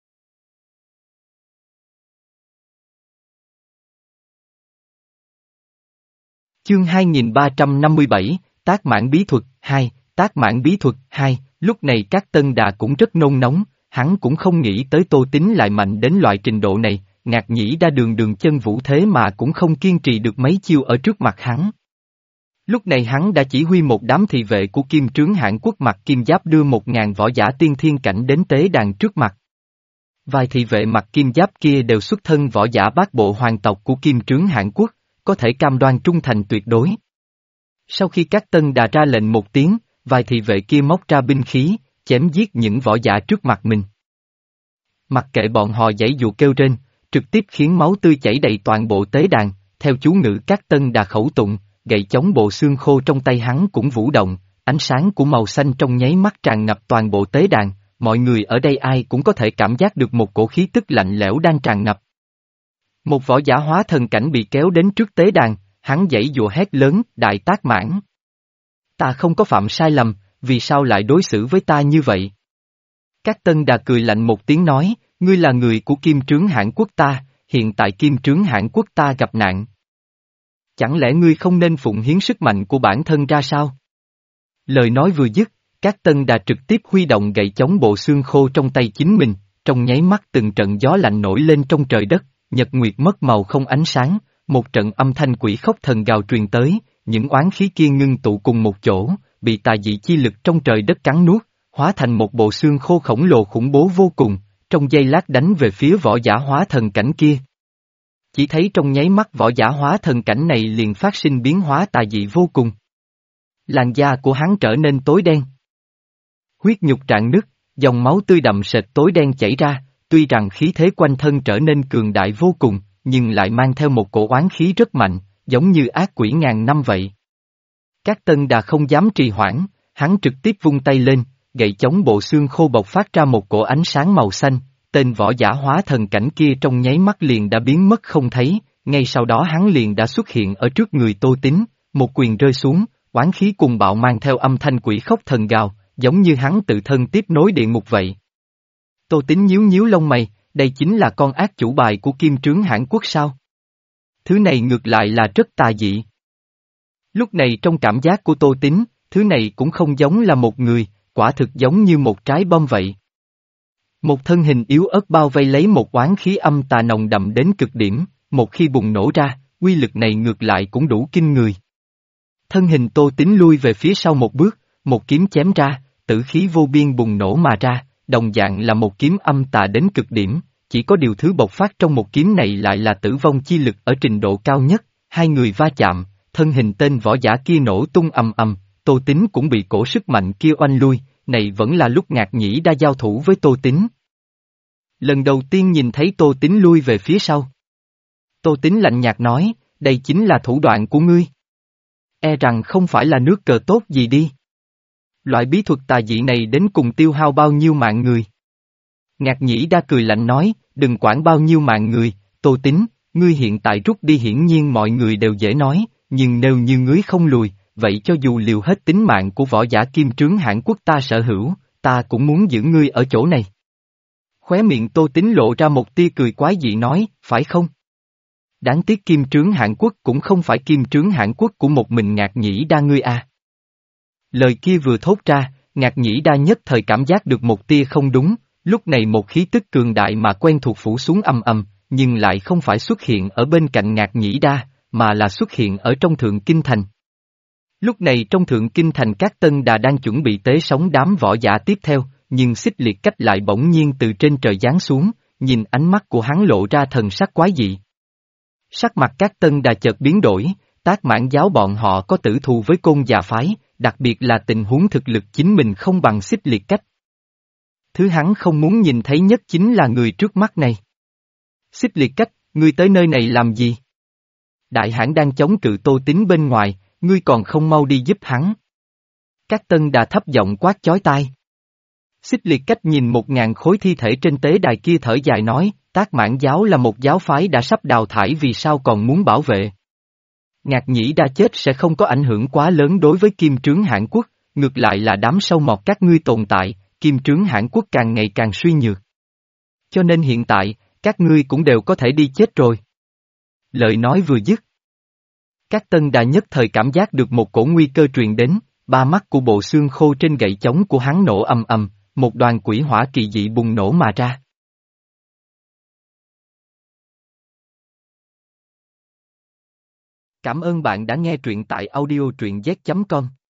Chương hai nghìn ba trăm năm mươi bảy, Tác Mãn Bí Thuật hai, Tác Mãn Bí Thuật hai, lúc này các tân đà cũng rất nôn nóng, hắn cũng không nghĩ tới Tô Tín lại mạnh đến loại trình độ này, Ngạc Nhĩ Đa đường đường chân vũ thế mà cũng không kiên trì được mấy chiêu ở trước mặt hắn. Lúc này hắn đã chỉ huy một đám thị vệ của Kim Trướng Hãn Quốc mặc kim giáp đưa một ngàn võ giả tiên thiên cảnh đến tế đàn trước mặt. Vài thị vệ mặc kim giáp kia đều xuất thân võ giả bát bộ hoàng tộc của Kim Trướng Hãn Quốc, có thể cam đoan trung thành tuyệt đối. Sau khi các tân đà ra lệnh một tiếng, vài thị vệ kia móc ra binh khí, chém giết những võ giả trước mặt mình. Mặc kệ bọn họ giãy dụ kêu rên, trực tiếp khiến máu tươi chảy đầy toàn bộ tế đàn, theo chú ngữ các tân đà khẩu tụng, gậy chống bộ xương khô trong tay hắn cũng vũ động, ánh sáng của màu xanh trong nháy mắt tràn ngập toàn bộ tế đàn, mọi người ở đây ai cũng có thể cảm giác được một cổ khí tức lạnh lẽo đang tràn ngập. Một võ giả hóa thần cảnh bị kéo đến trước tế đàn, hắn giãy dụa hét lớn, Đại Tác Mãn. Ta không có phạm sai lầm, vì sao lại đối xử với ta như vậy? Các tân đà cười lạnh một tiếng nói, ngươi là người của Kim Trướng Hãn Quốc ta, hiện tại Kim Trướng Hãn Quốc ta gặp nạn. Chẳng lẽ ngươi không nên phụng hiến sức mạnh của bản thân ra sao? Lời nói vừa dứt, các tân đà trực tiếp huy động gậy chống bộ xương khô trong tay chính mình, trong nháy mắt từng trận gió lạnh nổi lên trong trời đất, nhật nguyệt mất màu không ánh sáng, một trận âm thanh quỷ khóc thần gào truyền tới, những oán khí kia ngưng tụ cùng một chỗ, bị tà dị chi lực trong trời đất cắn nuốt, hóa thành một bộ xương khô khổng lồ khủng bố vô cùng, trong giây lát đánh về phía võ giả hóa thần cảnh kia. Chỉ thấy trong nháy mắt võ giả hóa thần cảnh này liền phát sinh biến hóa tà dị vô cùng. Làn da của hắn trở nên tối đen. Huyết nhục rạn nứt, dòng máu tươi đậm sệt tối đen chảy ra, tuy rằng khí thế quanh thân trở nên cường đại vô cùng, nhưng lại mang theo một cổ oán khí rất mạnh, giống như ác quỷ ngàn năm vậy. Các tân đà không dám trì hoãn, hắn trực tiếp vung tay lên, gậy chống bộ xương khô bộc phát ra một cổ ánh sáng màu xanh, tên võ giả hóa thần cảnh kia trong nháy mắt liền đã biến mất không thấy, ngay sau đó hắn liền đã xuất hiện ở trước người Tô Tín, một quyền rơi xuống, oán khí cùng bạo mang theo âm thanh quỷ khóc thần gào, giống như hắn tự thân tiếp nối địa ngục vậy. Tô Tín nhíu nhíu lông mày, đây chính là con ác chủ bài của Kim Trướng Hãn Quốc sao? Thứ này ngược lại là rất tà dị. Lúc này trong cảm giác của Tô Tín, thứ này cũng không giống là một người, quả thực giống như một trái bom vậy. Một thân hình yếu ớt bao vây lấy một oán khí âm tà nồng đậm đến cực điểm, một khi bùng nổ ra, uy lực này ngược lại cũng đủ kinh người. Thân hình Tô Tín lui về phía sau một bước, một kiếm chém ra, tử khí vô biên bùng nổ mà ra, đồng dạng là một kiếm âm tà đến cực điểm, chỉ có điều thứ bộc phát trong một kiếm này lại là tử vong chi lực ở trình độ cao nhất, hai người va chạm, thân hình tên võ giả kia nổ tung ầm ầm, Tô Tín cũng bị cổ sức mạnh kia oanh lui, này vẫn là lúc Ngạc Nhĩ Đa giao thủ với Tô Tín. Lần đầu tiên nhìn thấy Tô Tín lui về phía sau. Tô Tín lạnh nhạt nói, đây chính là thủ đoạn của ngươi. E rằng không phải là nước cờ tốt gì đi. Loại bí thuật tà dị này đến cùng tiêu hao bao nhiêu mạng người. Ngạc Nhĩ Đa cười lạnh nói, đừng quản bao nhiêu mạng người, Tô Tín, ngươi hiện tại rút đi hiển nhiên mọi người đều dễ nói, nhưng nếu như ngươi không lùi, vậy cho dù liều hết tính mạng của võ giả Kim Trướng Hãn Quốc ta sở hữu, ta cũng muốn giữ ngươi ở chỗ này. Khóe miệng Tô Tín lộ ra một tia cười quái dị nói, phải không? Đáng tiếc kim trướng Hạng Quốc cũng không phải kim trướng Hạng Quốc của một mình Ngạc Nhĩ Đa ngươi à. Lời kia vừa thốt ra, Ngạc Nhĩ Đa nhất thời cảm giác được một tia không đúng, lúc này một khí tức cường đại mà quen thuộc phủ xuống âm âm, nhưng lại không phải xuất hiện ở bên cạnh Ngạc Nhĩ Đa, mà là xuất hiện ở trong Thượng Kinh Thành. Lúc này trong Thượng Kinh Thành các tân đà đang chuẩn bị tế sống đám võ giả tiếp theo, nhưng Xích Liệt Cách lại bỗng nhiên từ trên trời giáng xuống, nhìn ánh mắt của hắn lộ ra thần sắc quái dị. Sắc mặt các tân đà chợt biến đổi, Tác Mãn Giáo bọn họ có tử thù với Côn Già phái, đặc biệt là tình huống thực lực chính mình không bằng Xích Liệt Cách. Thứ hắn không muốn nhìn thấy nhất chính là người trước mắt này. Xích Liệt Cách, ngươi tới nơi này làm gì? Đại hãn đang chống cự Tô Tín bên ngoài, ngươi còn không mau đi giúp hắn. Các tân đà thấp giọng quát chói tai. Xích Liệt Cách nhìn một ngàn khối thi thể trên tế đài kia thở dài nói, Tác Mãn Giáo là một giáo phái đã sắp đào thải vì sao còn muốn bảo vệ. Ngạc Nhĩ Đa chết sẽ không có ảnh hưởng quá lớn đối với kim trướng Hạng Quốc, ngược lại là đám sâu mọt các ngươi tồn tại, kim trướng Hạng Quốc càng ngày càng suy nhược. Cho nên hiện tại, các ngươi cũng đều có thể đi chết rồi. Lời nói vừa dứt. Các tân đà nhất thời cảm giác được một cổ nguy cơ truyền đến, ba mắt của bộ xương khô trên gậy chống của hắn nổ ầm ầm, một đoàn quỷ hỏa kỳ dị bùng nổ mà ra. Cảm ơn bạn đã nghe truyện tại audio truyện z chấm com.